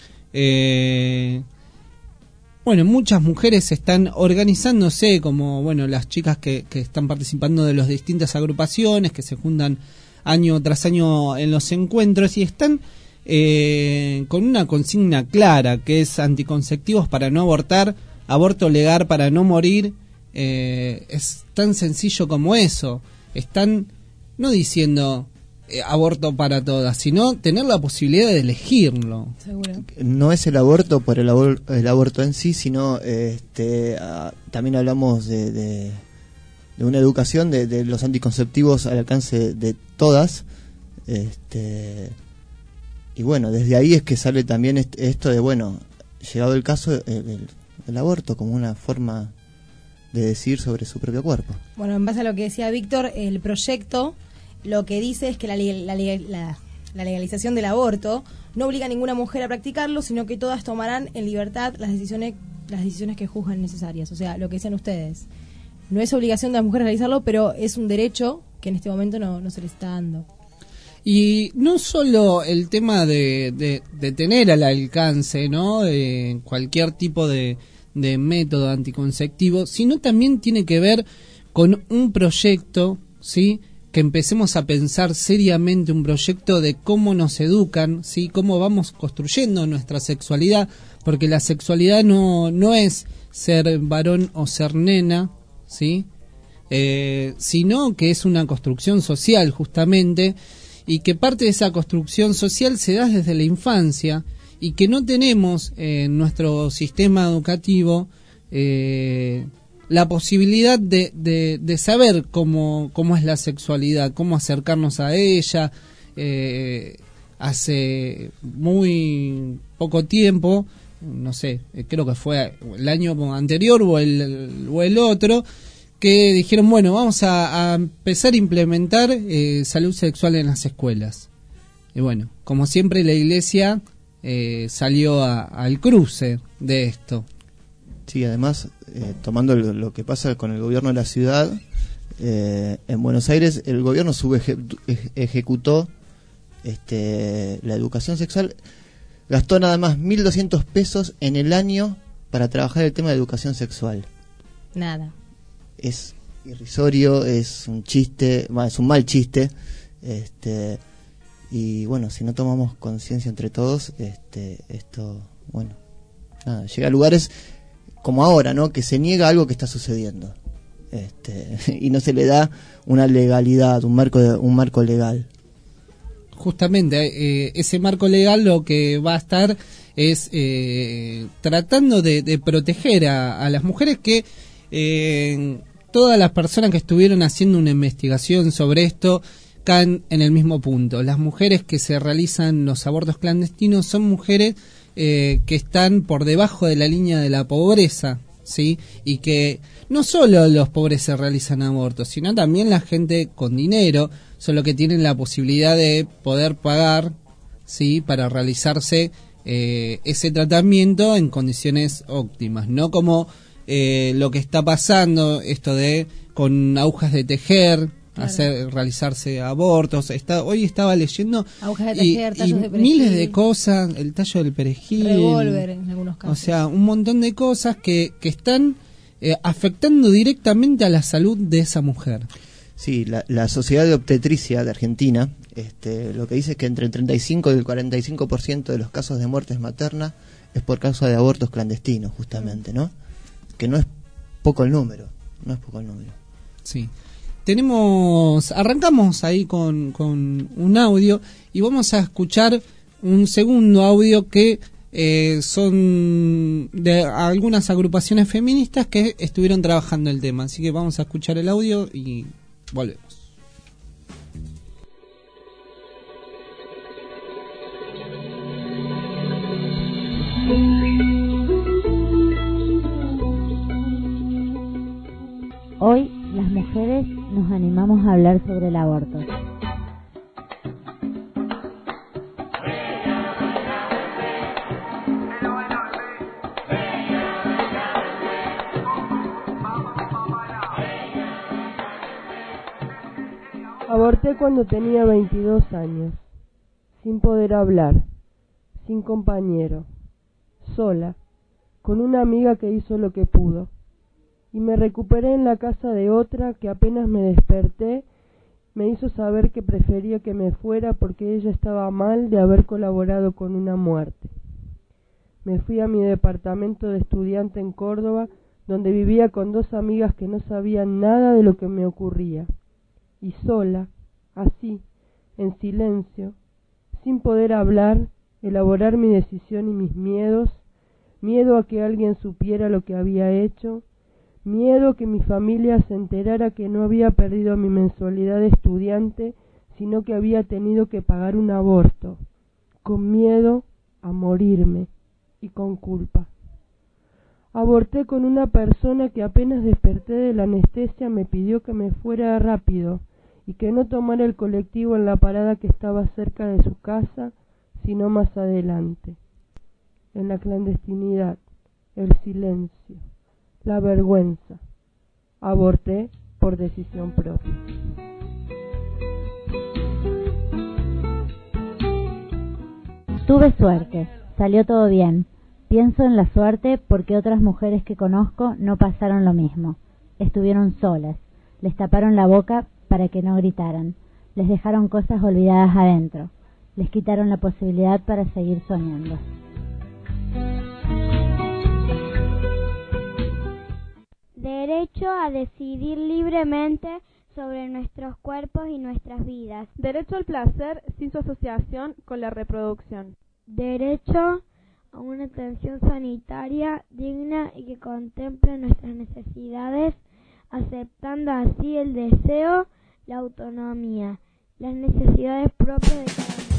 Bueno, muchas mujeres están organizándose, como bueno, las chicas que están participando de las distintas agrupaciones que se juntan año tras año en los encuentros, y están con una consigna clara, que es anticonceptivos para no abortar, aborto legal para no morir. Es tan sencillo como eso. Están no diciendo aborto para todas, sino tener la posibilidad de elegirlo. Seguro. No es el aborto por el aborto en sí, sino también hablamos de una educación de los anticonceptivos al alcance de todas. Y bueno, desde ahí es que sale también esto de, bueno, llegado el caso, el aborto como una forma de decir sobre su propio cuerpo. Bueno, en base a lo que decía Víctor, el proyecto lo que dice es que la legalización del aborto no obliga a ninguna mujer a practicarlo, sino que todas tomarán en libertad las decisiones que juzgan necesarias. O sea, lo que decían ustedes. No es obligación de las mujeres realizarlo, pero es un derecho que en este momento no se le está dando. Y no solo el tema de tener al alcance, ¿no?, cualquier tipo de método anticonceptivo, sino también tiene que ver con un proyecto, ¿sí?, que empecemos a pensar seriamente un proyecto de cómo nos educan, ¿sí?, cómo vamos construyendo nuestra sexualidad, porque la sexualidad no es ser varón o ser nena, ¿sí?, sino que es una construcción social justamente, y que parte de esa construcción social se da desde la infancia, y que no tenemos en nuestro sistema educativo la posibilidad de saber cómo es la sexualidad, cómo acercarnos a ella. Hace muy poco tiempo, no sé, creo que fue el año anterior o el otro, que dijeron, bueno, vamos a empezar a implementar salud sexual en las escuelas. Y bueno, como siempre la iglesia salió al cruce de esto. Sí, además, tomando lo que pasa con el gobierno de la ciudad, en Buenos Aires el gobierno ejecutó la educación sexual, gastó nada más 1.200 pesos en el año para trabajar el tema de educación sexual. Nada. Es irrisorio, es un chiste, es un mal chiste, y bueno, si no tomamos conciencia entre todos, esto, bueno, nada, llega a lugares como ahora, ¿no?, que se niega algo que está sucediendo, y no se le da una legalidad, un marco legal. Justamente ese marco legal lo que va a estar es tratando de proteger a las mujeres, que todas las personas que estuvieron haciendo una investigación sobre esto caen en el mismo punto. Las mujeres que se realizan los abortos clandestinos son mujeres que están por debajo de la línea de la pobreza, ¿sí? Y que no solo los pobres se realizan abortos, sino también la gente con dinero, solo que tienen la posibilidad de poder pagar, ¿sí?, para realizarse ese tratamiento en condiciones óptimas, no como lo que está pasando, esto de con agujas de tejer, claro, realizarse abortos. Hoy estaba leyendo agujas de tejer, tallos de perejil, miles de cosas, el tallo del perejil, revólver en algunos casos. O sea, un montón de cosas que están afectando directamente a la salud de esa mujer. Sí, la Sociedad de Obstetricia de Argentina lo que dice es que entre el 35 y el 45% de los casos de muertes maternas es por causa de abortos clandestinos, justamente, ¿no? Que no es poco el número. No es poco el número. Sí. Arrancamos ahí con un audio y vamos a escuchar un segundo audio que son de algunas agrupaciones feministas que estuvieron trabajando el tema. Así que vamos a escuchar el audio y volvemos. Hoy las mujeres nos animamos a hablar sobre el aborto. Aborté cuando tenía 22 años, sin poder hablar, sin compañero, sola, con una amiga que hizo lo que pudo. Y me recuperé en la casa de otra que apenas me desperté, me hizo saber que prefería que me fuera porque ella estaba mal de haber colaborado con una muerte. Me fui a mi departamento de estudiante en Córdoba, donde vivía con 2 amigas que no sabían nada de lo que me ocurría. Y sola, así, en silencio, sin poder hablar, elaborar mi decisión y mis miedos, miedo a que alguien supiera lo que había hecho, miedo que mi familia se enterara que no había perdido mi mensualidad de estudiante, sino que había tenido que pagar un aborto, con miedo a morirme y con culpa. Aborté con una persona que apenas desperté de la anestesia me pidió que me fuera rápido y que no tomara el colectivo en la parada que estaba cerca de su casa, sino más adelante. En la clandestinidad, el silencio, la vergüenza. Aborté por decisión propia. Tuve suerte, salió todo bien. Pienso en la suerte porque otras mujeres que conozco no pasaron lo mismo. Estuvieron solas, les taparon la boca para que no gritaran, les dejaron cosas olvidadas adentro, les quitaron la posibilidad para seguir soñando. Derecho a decidir libremente sobre nuestros cuerpos y nuestras vidas. Derecho al placer sin su asociación con la reproducción. Derecho a una atención sanitaria digna y que contemple nuestras necesidades, aceptando así el deseo, la autonomía, las necesidades propias de cada uno.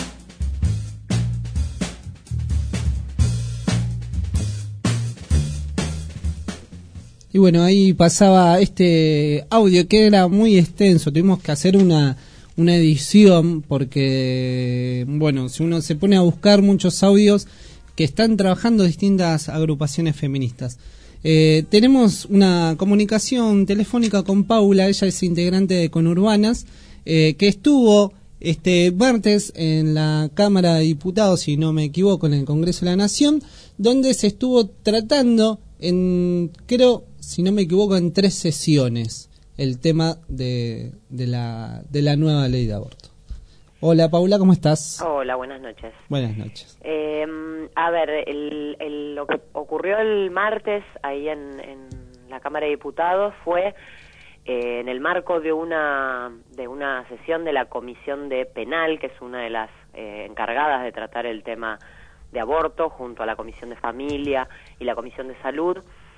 Y bueno, ahí pasaba este audio que era muy extenso, tuvimos que hacer una edición porque, bueno, si uno se pone a buscar muchos audios que están trabajando distintas agrupaciones feministas. Tenemos una comunicación telefónica con Paula, ella es integrante de Conurbanas, que estuvo este martes en la Cámara de Diputados, si no me equivoco, en el Congreso de la Nación, donde se estuvo tratando creo, si no me equivoco, en 3 sesiones el tema de la nueva ley de aborto. Hola Paula, ¿cómo estás? Hola, buenas noches. Buenas noches. A ver, lo que ocurrió el martes ahí en la Cámara de Diputados fue en el marco de una sesión de la Comisión de Penal, que es una de las encargadas de tratar el tema de aborto, junto a la Comisión de Familia y la Comisión de Salud.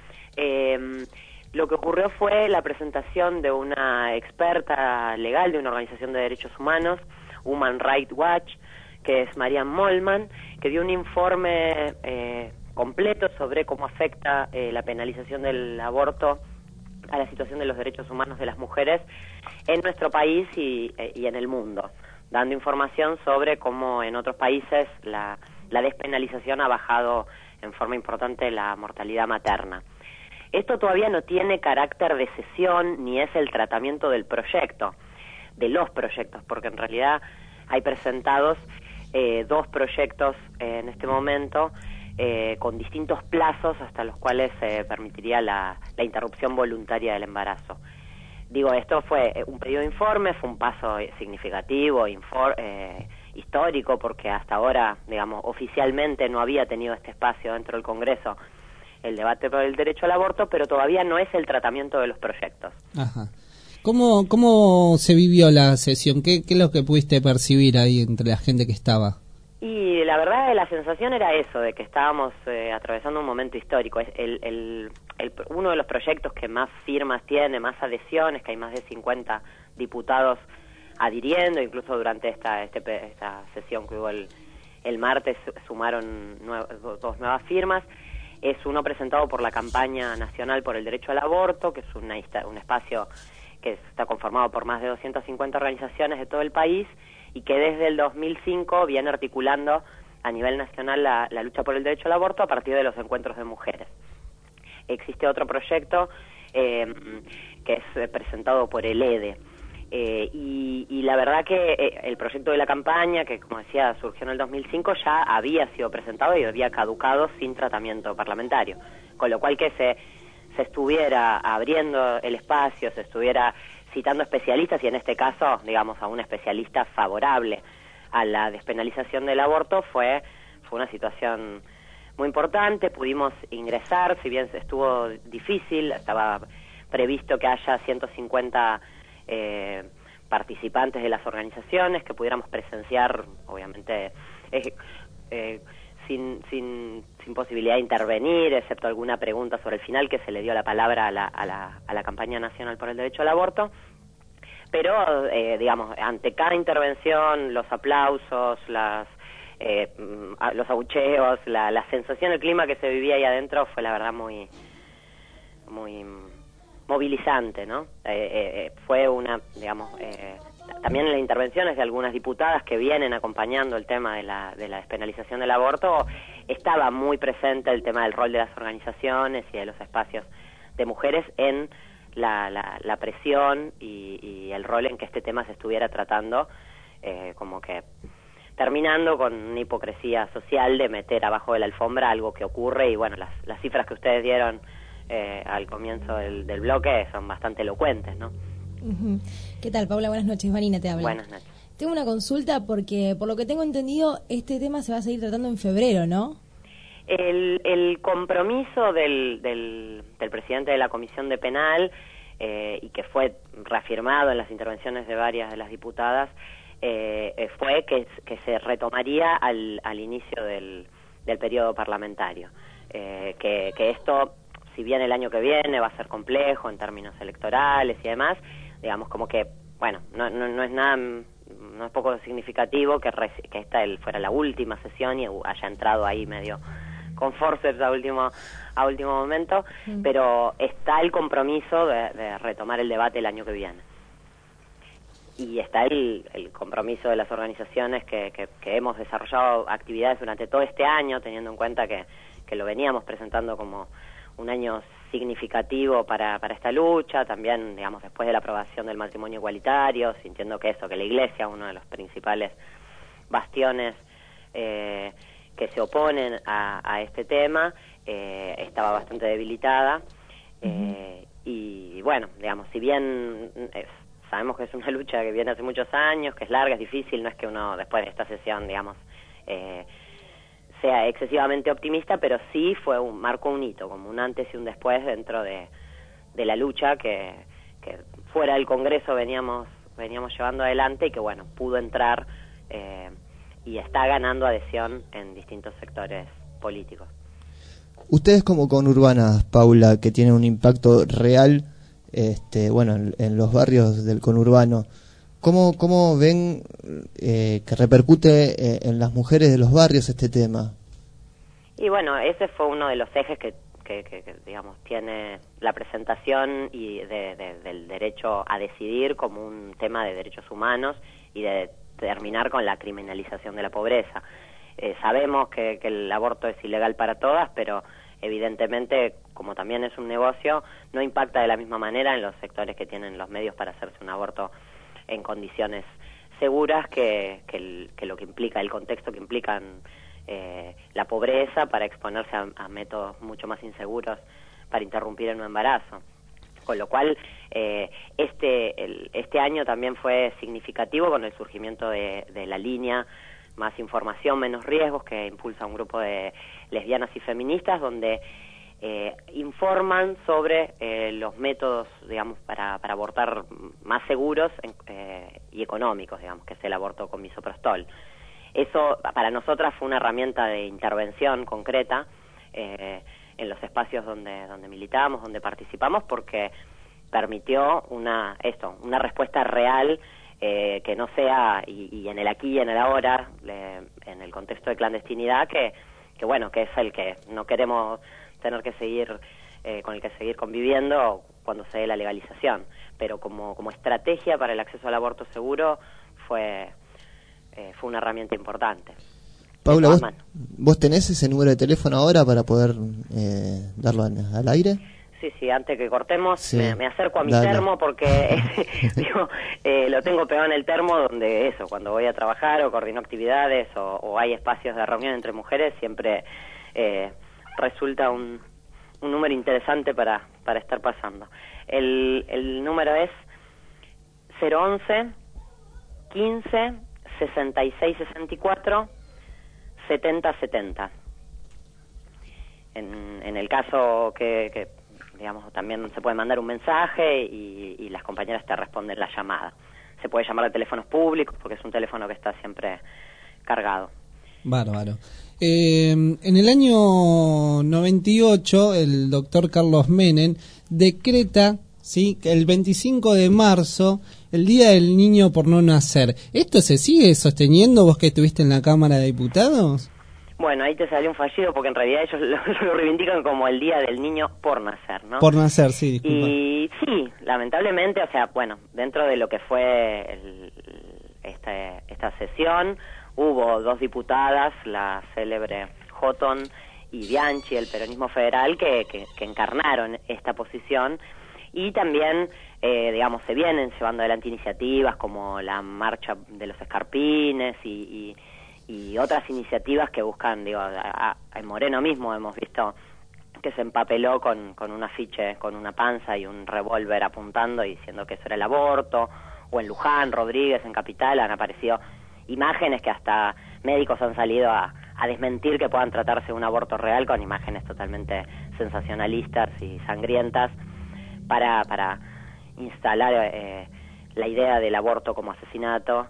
Lo que ocurrió fue la presentación de una experta legal de una organización de derechos humanos, Human Rights Watch, que es Marianne Mollman, que dio un informe completo sobre cómo afecta la penalización del aborto a la situación de los derechos humanos de las mujeres en nuestro país y en el mundo, dando información sobre cómo en otros países la despenalización ha bajado en forma importante la mortalidad materna. Esto todavía no tiene carácter de sesión ni es el tratamiento del proyecto, de los proyectos, porque en realidad hay presentados 2 proyectos en este momento con distintos plazos hasta los cuales se permitiría la interrupción voluntaria del embarazo. Digo, esto fue un pedido de informe, fue un paso significativo, histórico, porque hasta ahora, digamos, oficialmente no había tenido este espacio dentro del Congreso el debate por el derecho al aborto, pero todavía no es el tratamiento de los proyectos. Ajá. ¿Cómo se vivió la sesión? ¿Qué es lo que pudiste percibir ahí entre la gente que estaba? Y la verdad la sensación era eso, de que estábamos atravesando un momento histórico. Es uno de los proyectos que más firmas tiene, más adhesiones, que hay más de 50 diputados adhiriendo, incluso durante esta sesión que hubo el martes sumaron dos nuevas firmas. Es uno presentado por la Campaña Nacional por el Derecho al Aborto, que es un espacio que está conformado por más de 250 organizaciones de todo el país y que desde el 2005 viene articulando a nivel nacional la lucha por el derecho al aborto a partir de los encuentros de mujeres. Existe otro proyecto que es presentado por el EDE. Y la verdad que el proyecto de la campaña, que como decía surgió en el 2005, ya había sido presentado y había caducado sin tratamiento parlamentario, con lo cual que se estuviera abriendo el espacio, se estuviera citando especialistas, y en este caso, digamos, a un especialista favorable a la despenalización del aborto, fue una situación muy importante. Pudimos ingresar, si bien estuvo difícil, estaba previsto que haya 150 participantes de las organizaciones, que pudiéramos presenciar, obviamente, sin posibilidad de intervenir, excepto alguna pregunta sobre el final, que se le dio la palabra a la Campaña Nacional por el Derecho al Aborto. Pero, digamos, ante cada intervención, los aplausos, los abucheos, la sensación, el clima que se vivía ahí adentro fue la verdad muy movilizante, ¿no? Fue digamos, también en las intervenciones de algunas diputadas que vienen acompañando el tema de la despenalización del aborto, estaba muy presente el tema del rol de las organizaciones y de los espacios de mujeres en la presión y el rol en que este tema se estuviera tratando, como que terminando con una hipocresía social de meter abajo de la alfombra algo que ocurre. Y bueno, las cifras que ustedes dieron al comienzo del bloque son bastante elocuentes, ¿no? ¿Qué tal, Paula? Buenas noches. Marina te habla. Buenas noches. Tengo una consulta porque, por lo que tengo entendido, este tema se va a seguir tratando en febrero, ¿no? El compromiso del presidente de la Comisión de Penal, y que fue reafirmado en las intervenciones de varias de las diputadas, fue que se retomaría al inicio del periodo parlamentario. Que esto, si bien el año que viene va a ser complejo en términos electorales y demás, digamos como que, bueno, no es nada, no es poco significativo que esta fuera la última sesión y haya entrado ahí medio con forceps a último momento, pero está el compromiso de retomar el debate el año que viene. Y está el compromiso de las organizaciones que hemos desarrollado actividades durante todo este año, teniendo en cuenta que lo veníamos presentando como un año significativo para esta lucha, también, digamos, después de la aprobación del matrimonio igualitario, sintiendo que la Iglesia, uno de los principales bastiones que se oponen a este tema, estaba bastante debilitada. Y bueno, digamos, si bien sabemos que es una lucha que viene hace muchos años, que es larga, es difícil, no es que uno después de esta sesión, digamos, sea excesivamente optimista, pero sí marcó un hito, como un antes y un después dentro de la lucha que fuera del Congreso veníamos llevando adelante, y que bueno, pudo entrar y está ganando adhesión en distintos sectores políticos. Ustedes como conurbanas, Paula, que tienen un impacto real, bueno, en los barrios del conurbano, ¿cómo ven que repercute en las mujeres de los barrios este tema? Y bueno, ese fue uno de los ejes que digamos, tiene la presentación y del derecho a decidir como un tema de derechos humanos y de terminar con la criminalización de la pobreza. Sabemos que el aborto es ilegal para todas, pero evidentemente, como también es un negocio, no impacta de la misma manera en los sectores que tienen los medios para hacerse un aborto en condiciones seguras que lo que implica, el contexto que implican la pobreza, para exponerse a métodos mucho más inseguros para interrumpir en un embarazo. Con lo cual, este año también fue significativo con el surgimiento de la línea Más Información, Menos Riesgos, que impulsa un grupo de lesbianas y feministas, donde informan sobre los métodos, digamos, para abortar más seguros y económicos, digamos, que es el aborto con misoprostol. Eso para nosotras fue una herramienta de intervención concreta en los espacios donde militamos, donde participamos, porque permitió una respuesta real, que no sea, y en el aquí y en el ahora, en el contexto de clandestinidad, que bueno, que es el que no queremos tener que seguir, con el que seguir conviviendo cuando se dé la legalización. Pero como estrategia para el acceso al aborto seguro fue una herramienta importante. Paula, ¿vos tenés ese número de teléfono ahora para poder darlo al aire? Sí, antes que cortemos, sí. me acerco a mi termo porque digo, lo tengo pegado en el termo donde cuando voy a trabajar o coordino actividades o hay espacios de reunión entre mujeres, siempre resulta un número interesante para estar pasando. El número es 011 15 66 64 70 70. En el caso que digamos, también se puede mandar un mensaje y las compañeras te responden la llamada. Se puede llamar de teléfonos públicos porque es un teléfono que está siempre cargado. Bárbaro. En el año 98, el doctor Carlos Menem decreta, ¿sí?, que el 25 de marzo, el Día del Niño por no nacer. ¿Esto se sigue sosteniendo, vos que estuviste en la Cámara de Diputados? Bueno, ahí te salió un fallido porque en realidad ellos lo reivindican como el Día del Niño por nacer, ¿no? Por nacer, sí, disculpa. Y sí, lamentablemente, o sea, bueno, dentro de lo que fue esta sesión, hubo 2 diputadas, la célebre Houghton y Bianchi, el peronismo federal, que encarnaron esta posición, y también, digamos, se vienen llevando adelante iniciativas como la marcha de los escarpines y otras iniciativas que buscan, digo, en Moreno mismo hemos visto que se empapeló con un afiche, con una panza y un revólver apuntando y diciendo que eso era el aborto, o en Luján, Rodríguez, en Capital, han aparecido imágenes que hasta médicos han salido a desmentir que puedan tratarse de un aborto real, con imágenes totalmente sensacionalistas y sangrientas para instalar la idea del aborto como asesinato.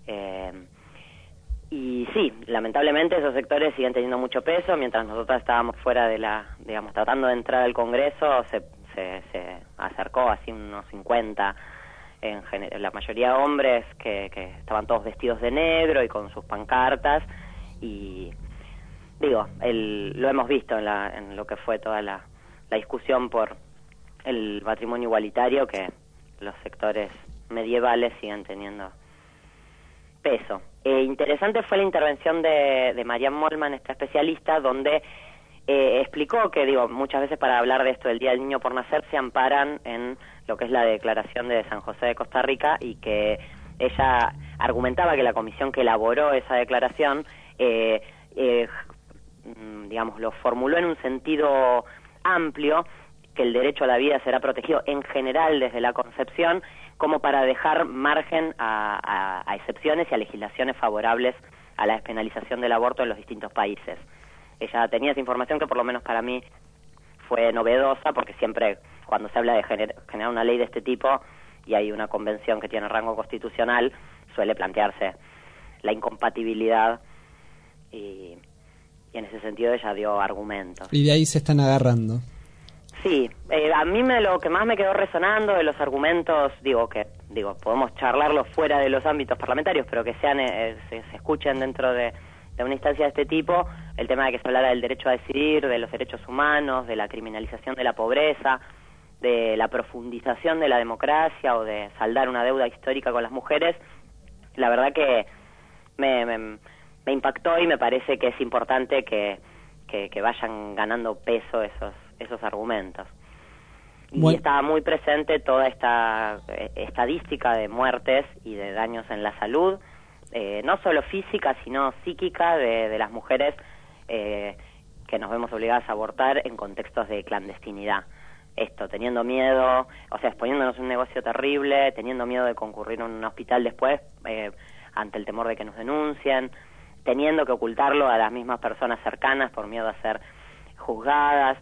Y sí, lamentablemente esos sectores siguen teniendo mucho peso. Mientras nosotros estábamos fuera digamos, tratando de entrar al Congreso, se acercó así unos 50, la mayoría hombres que estaban todos vestidos de negro y con sus pancartas, y digo, lo hemos visto en lo que fue toda la discusión por el matrimonio igualitario, que los sectores medievales siguen teniendo peso. Interesante fue la intervención de Marianne Mollman, esta especialista, donde explicó que, digo, muchas veces para hablar de esto del Día del Niño por nacer se amparan en lo que es la Declaración de San José de Costa Rica, y que ella argumentaba que la comisión que elaboró esa declaración, digamos, lo formuló en un sentido amplio, que el derecho a la vida será protegido en general desde la concepción, como para dejar margen a excepciones y a legislaciones favorables a la despenalización del aborto en los distintos países. Ella tenía esa información que por lo menos para mí fue novedosa, porque siempre cuando se habla de generar una ley de este tipo y hay una convención que tiene rango constitucional, suele plantearse la incompatibilidad, y en ese sentido ella dio argumentos. Y de ahí se están agarrando. Sí, a mí lo que más me quedó resonando de los argumentos, podemos charlarlos fuera de los ámbitos parlamentarios, pero que sean se escuchen dentro de una instancia de este tipo, el tema de que se hablara del derecho a decidir, de los derechos humanos, de la criminalización de la pobreza, de la profundización de la democracia o de saldar una deuda histórica con las mujeres. La verdad que me impactó, y me parece que es importante que vayan ganando peso esos argumentos. Y estaba muy presente toda esta estadística de muertes y de daños en la salud, no solo física, sino psíquica, de las mujeres que nos vemos obligadas a abortar en contextos de clandestinidad. Esto, teniendo miedo, o sea, exponiéndonos a un negocio terrible, teniendo miedo de concurrir a un hospital después, ante el temor de que nos denuncien, teniendo que ocultarlo a las mismas personas cercanas por miedo a ser juzgadas.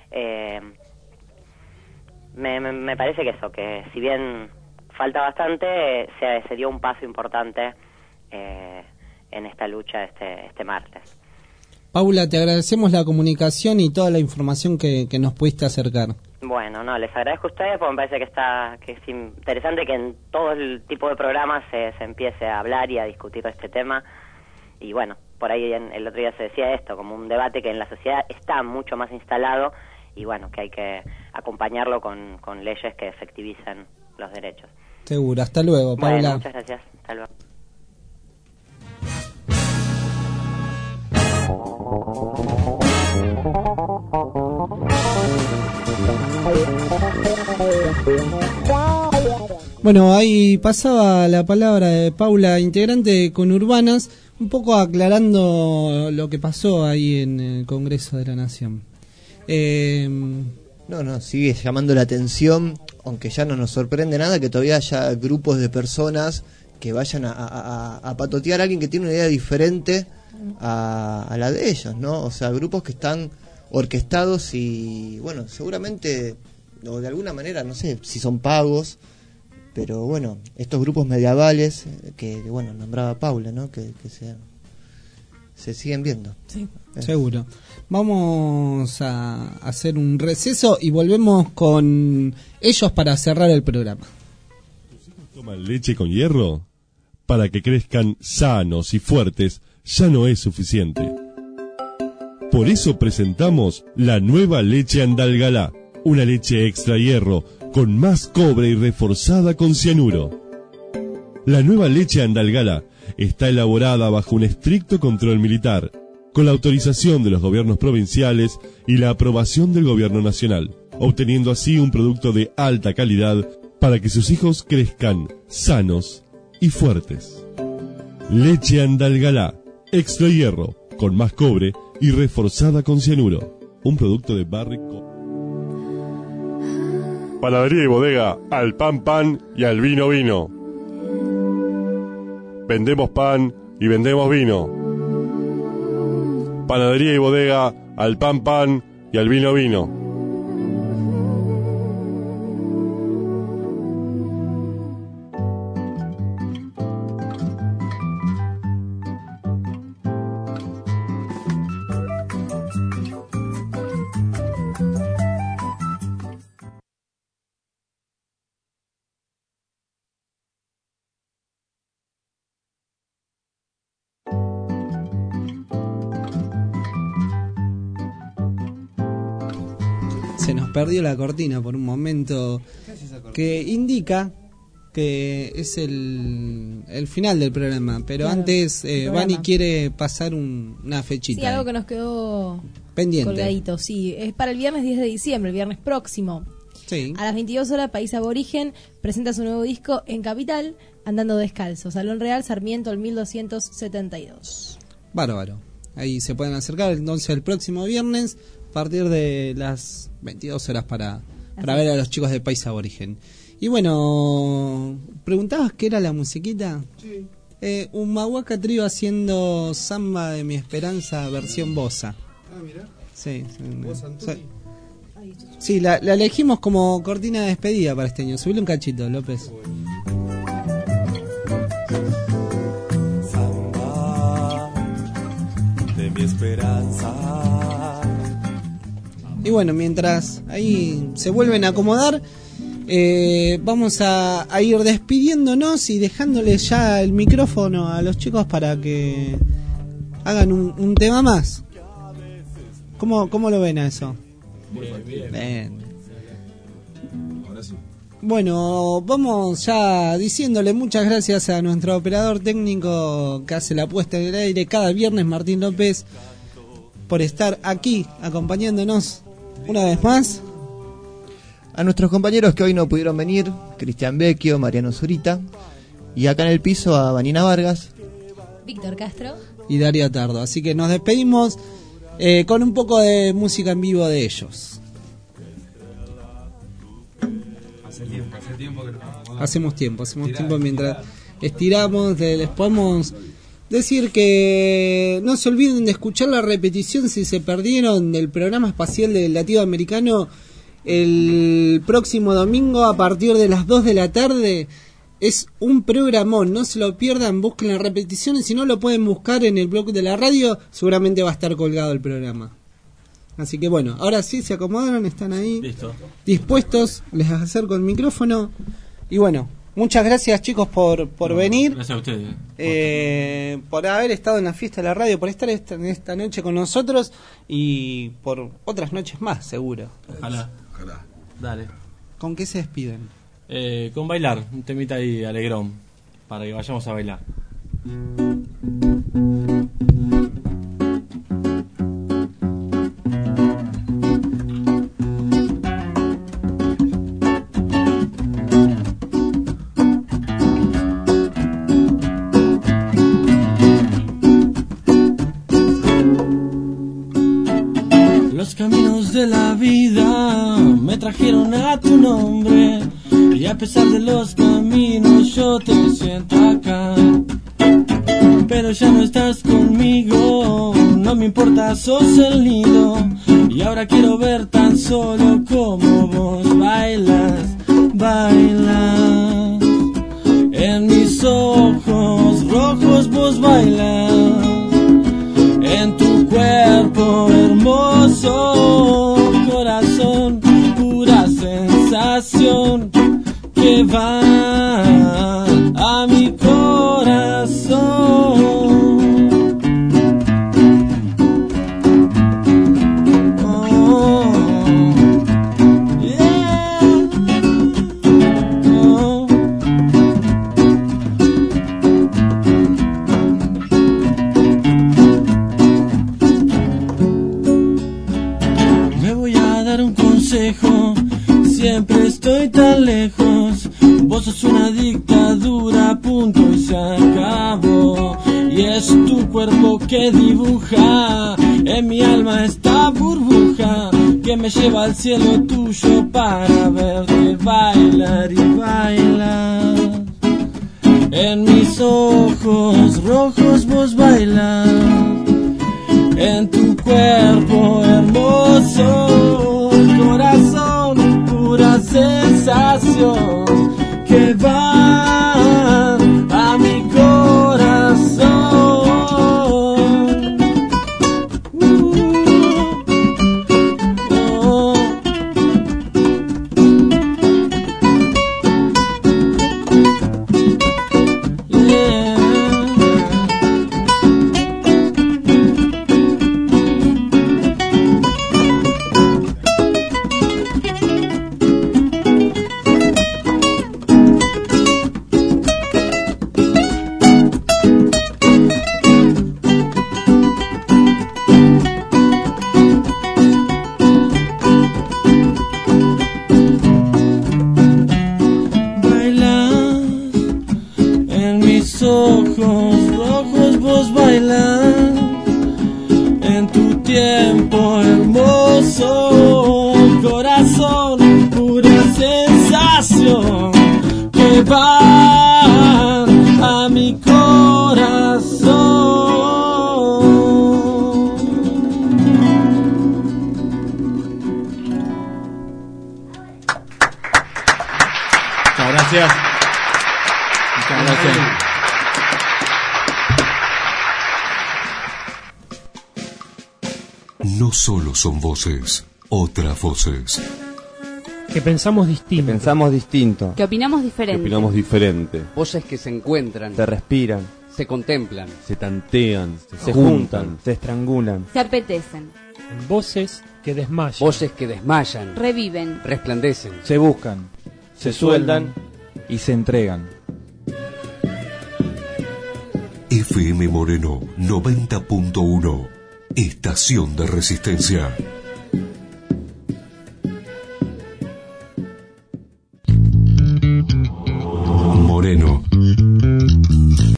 Me parece que eso, que si bien falta bastante, se dio un paso importante en esta lucha este martes. Paula, te agradecemos la comunicación y toda la información que nos pudiste acercar. Bueno, no, les agradezco a ustedes porque me parece que es interesante que en todo el tipo de programas se empiece a hablar y a discutir este tema. Y bueno, por ahí el otro día se decía esto, como un debate que en la sociedad está mucho más instalado y bueno, que hay que acompañarlo con leyes que efectivicen los derechos. Seguro, hasta luego, Paula. Bueno, muchas gracias, hasta luego. Bueno, ahí pasaba la palabra de Paula, integrante de Conurbanas, un poco aclarando lo que pasó ahí en el Congreso de la Nación. No, sigue llamando la atención, aunque ya no nos sorprende nada que todavía haya grupos de personas que vayan a patotear a alguien que tiene una idea diferente a la de ellos, ¿no? O sea, grupos que están orquestados y, bueno, seguramente, o de alguna manera, no sé si son pagos, pero bueno, estos grupos medievales que bueno, nombraba Paula, ¿no? Que se siguen viendo. Sí, seguro. Vamos a hacer un receso y volvemos con ellos para cerrar el programa. ¿Tus hijos toman leche con hierro? Para que crezcan sanos y fuertes, ya no es suficiente. Por eso presentamos la nueva leche Andalgalá, una leche extra hierro con más cobre y reforzada con cianuro. La nueva leche Andalgalá está elaborada bajo un estricto control militar, con la autorización de los gobiernos provinciales y la aprobación del gobierno nacional, obteniendo así un producto de alta calidad para que sus hijos crezcan sanos y fuertes. Leche Andalgalá, extra hierro, con más cobre y reforzada con cianuro. Un producto de Barrick. Panadería y bodega al pan y al vino. Vendemos pan y vendemos vino. Panadería y bodega al pan y al vino. Se nos perdió la cortina por un momento, que indica que es el final del programa, pero claro, antes Vani quiere pasar una fechita. Sí, algo que nos quedó pendiente, colgadito, sí, es para el viernes 10 de diciembre, el viernes próximo. Sí. A las 22 horas, País Aborigen presenta su nuevo disco en Capital, Andando Descalzo, Salón Real Sarmiento, el 1272. Bárbaro. Ahí se pueden acercar entonces el próximo viernes a partir de las 22 horas para ver a los chicos de País Aborigen. Y bueno, ¿preguntabas qué era la musiquita? Sí. Un Mahuaca Trío haciendo Samba de mi Esperanza versión bossa. Ah, mira. Sí. ¿Bossa Antuti? Sí, la elegimos como cortina de despedida para este año. Subile un cachito, López. Samba de mi esperanza. Y bueno, mientras ahí se vuelven a acomodar, vamos a ir despidiéndonos y dejándoles ya el micrófono a los chicos para que hagan un tema más. ¿Cómo lo ven a eso? Bien. Ahora sí. Bueno, vamos ya diciéndole muchas gracias a nuestro operador técnico que hace la puesta en el aire cada viernes, Martín López, por estar aquí acompañándonos una vez más. A nuestros compañeros que hoy no pudieron venir, Cristian Vecchio, Mariano Zurita, y acá en el piso a Vanina Vargas, Víctor Castro y Daria Tardo. Así que nos despedimos con un poco de música en vivo de ellos. Hace tiempo que Hacemos tiempo mientras estiramos, les podemos decir que no se olviden de escuchar la repetición si se perdieron del programa espacial del Latinoamericano el próximo domingo a partir de las 2 de la tarde. Es un programón, no se lo pierdan, busquen las repeticiones, si no lo pueden buscar en el blog de la radio, seguramente va a estar colgado el programa. Así que bueno, ahora sí se acomodaron, están ahí. Listo. Dispuestos, les acerco el micrófono. Y bueno, muchas gracias chicos por venir. Gracias a ustedes. Por haber estado en la fiesta de la radio, por estar esta noche con nosotros y por otras noches más, seguro. Ojalá. Dale. ¿Con qué se despiden? Con bailar, un temita ahí alegrón, para que vayamos a bailar. Los caminos de la vida me trajeron a tu nombre, y a pesar de los caminos yo te siento acá. Pero ya no estás conmigo, no me importa, sos el nido, y ahora quiero ver tan solo como vos bailas, bailas. En mis ojos rojos vos bailas, en tu cuerpo hermoso, corazón, pura sensación que va a mi corazón. Oh, yeah. Oh. Me voy a dar un consejo, siempre estoy tan lejos. Vos sos una dictadura, punto y se acabó. Y es tu cuerpo que dibuja en mi alma esta burbuja que me lleva al cielo tuyo para verte bailar y bailar. En mis ojos rojos vos bailas, en tu cuerpo hermoso, corazón, pura sensación que va a mi corazón. Oh. Yeah. Ojos rojos vos bailas, en tu tiempo hermoso, corazón, pura sensación que va a mi corazón. Muchas gracias. Muchas gracias. No solo son voces, otras voces. Que pensamos distinto. Que opinamos diferente. Voces que se encuentran, Se respiran, se contemplan, se tantean, se juntan, se estrangulan. Se apetecen. Voces que desmayan. voces que desmayan, Reviven. resplandecen. Se buscan, se sueldan y se entregan. FM Moreno 90.1. Estación de Resistencia.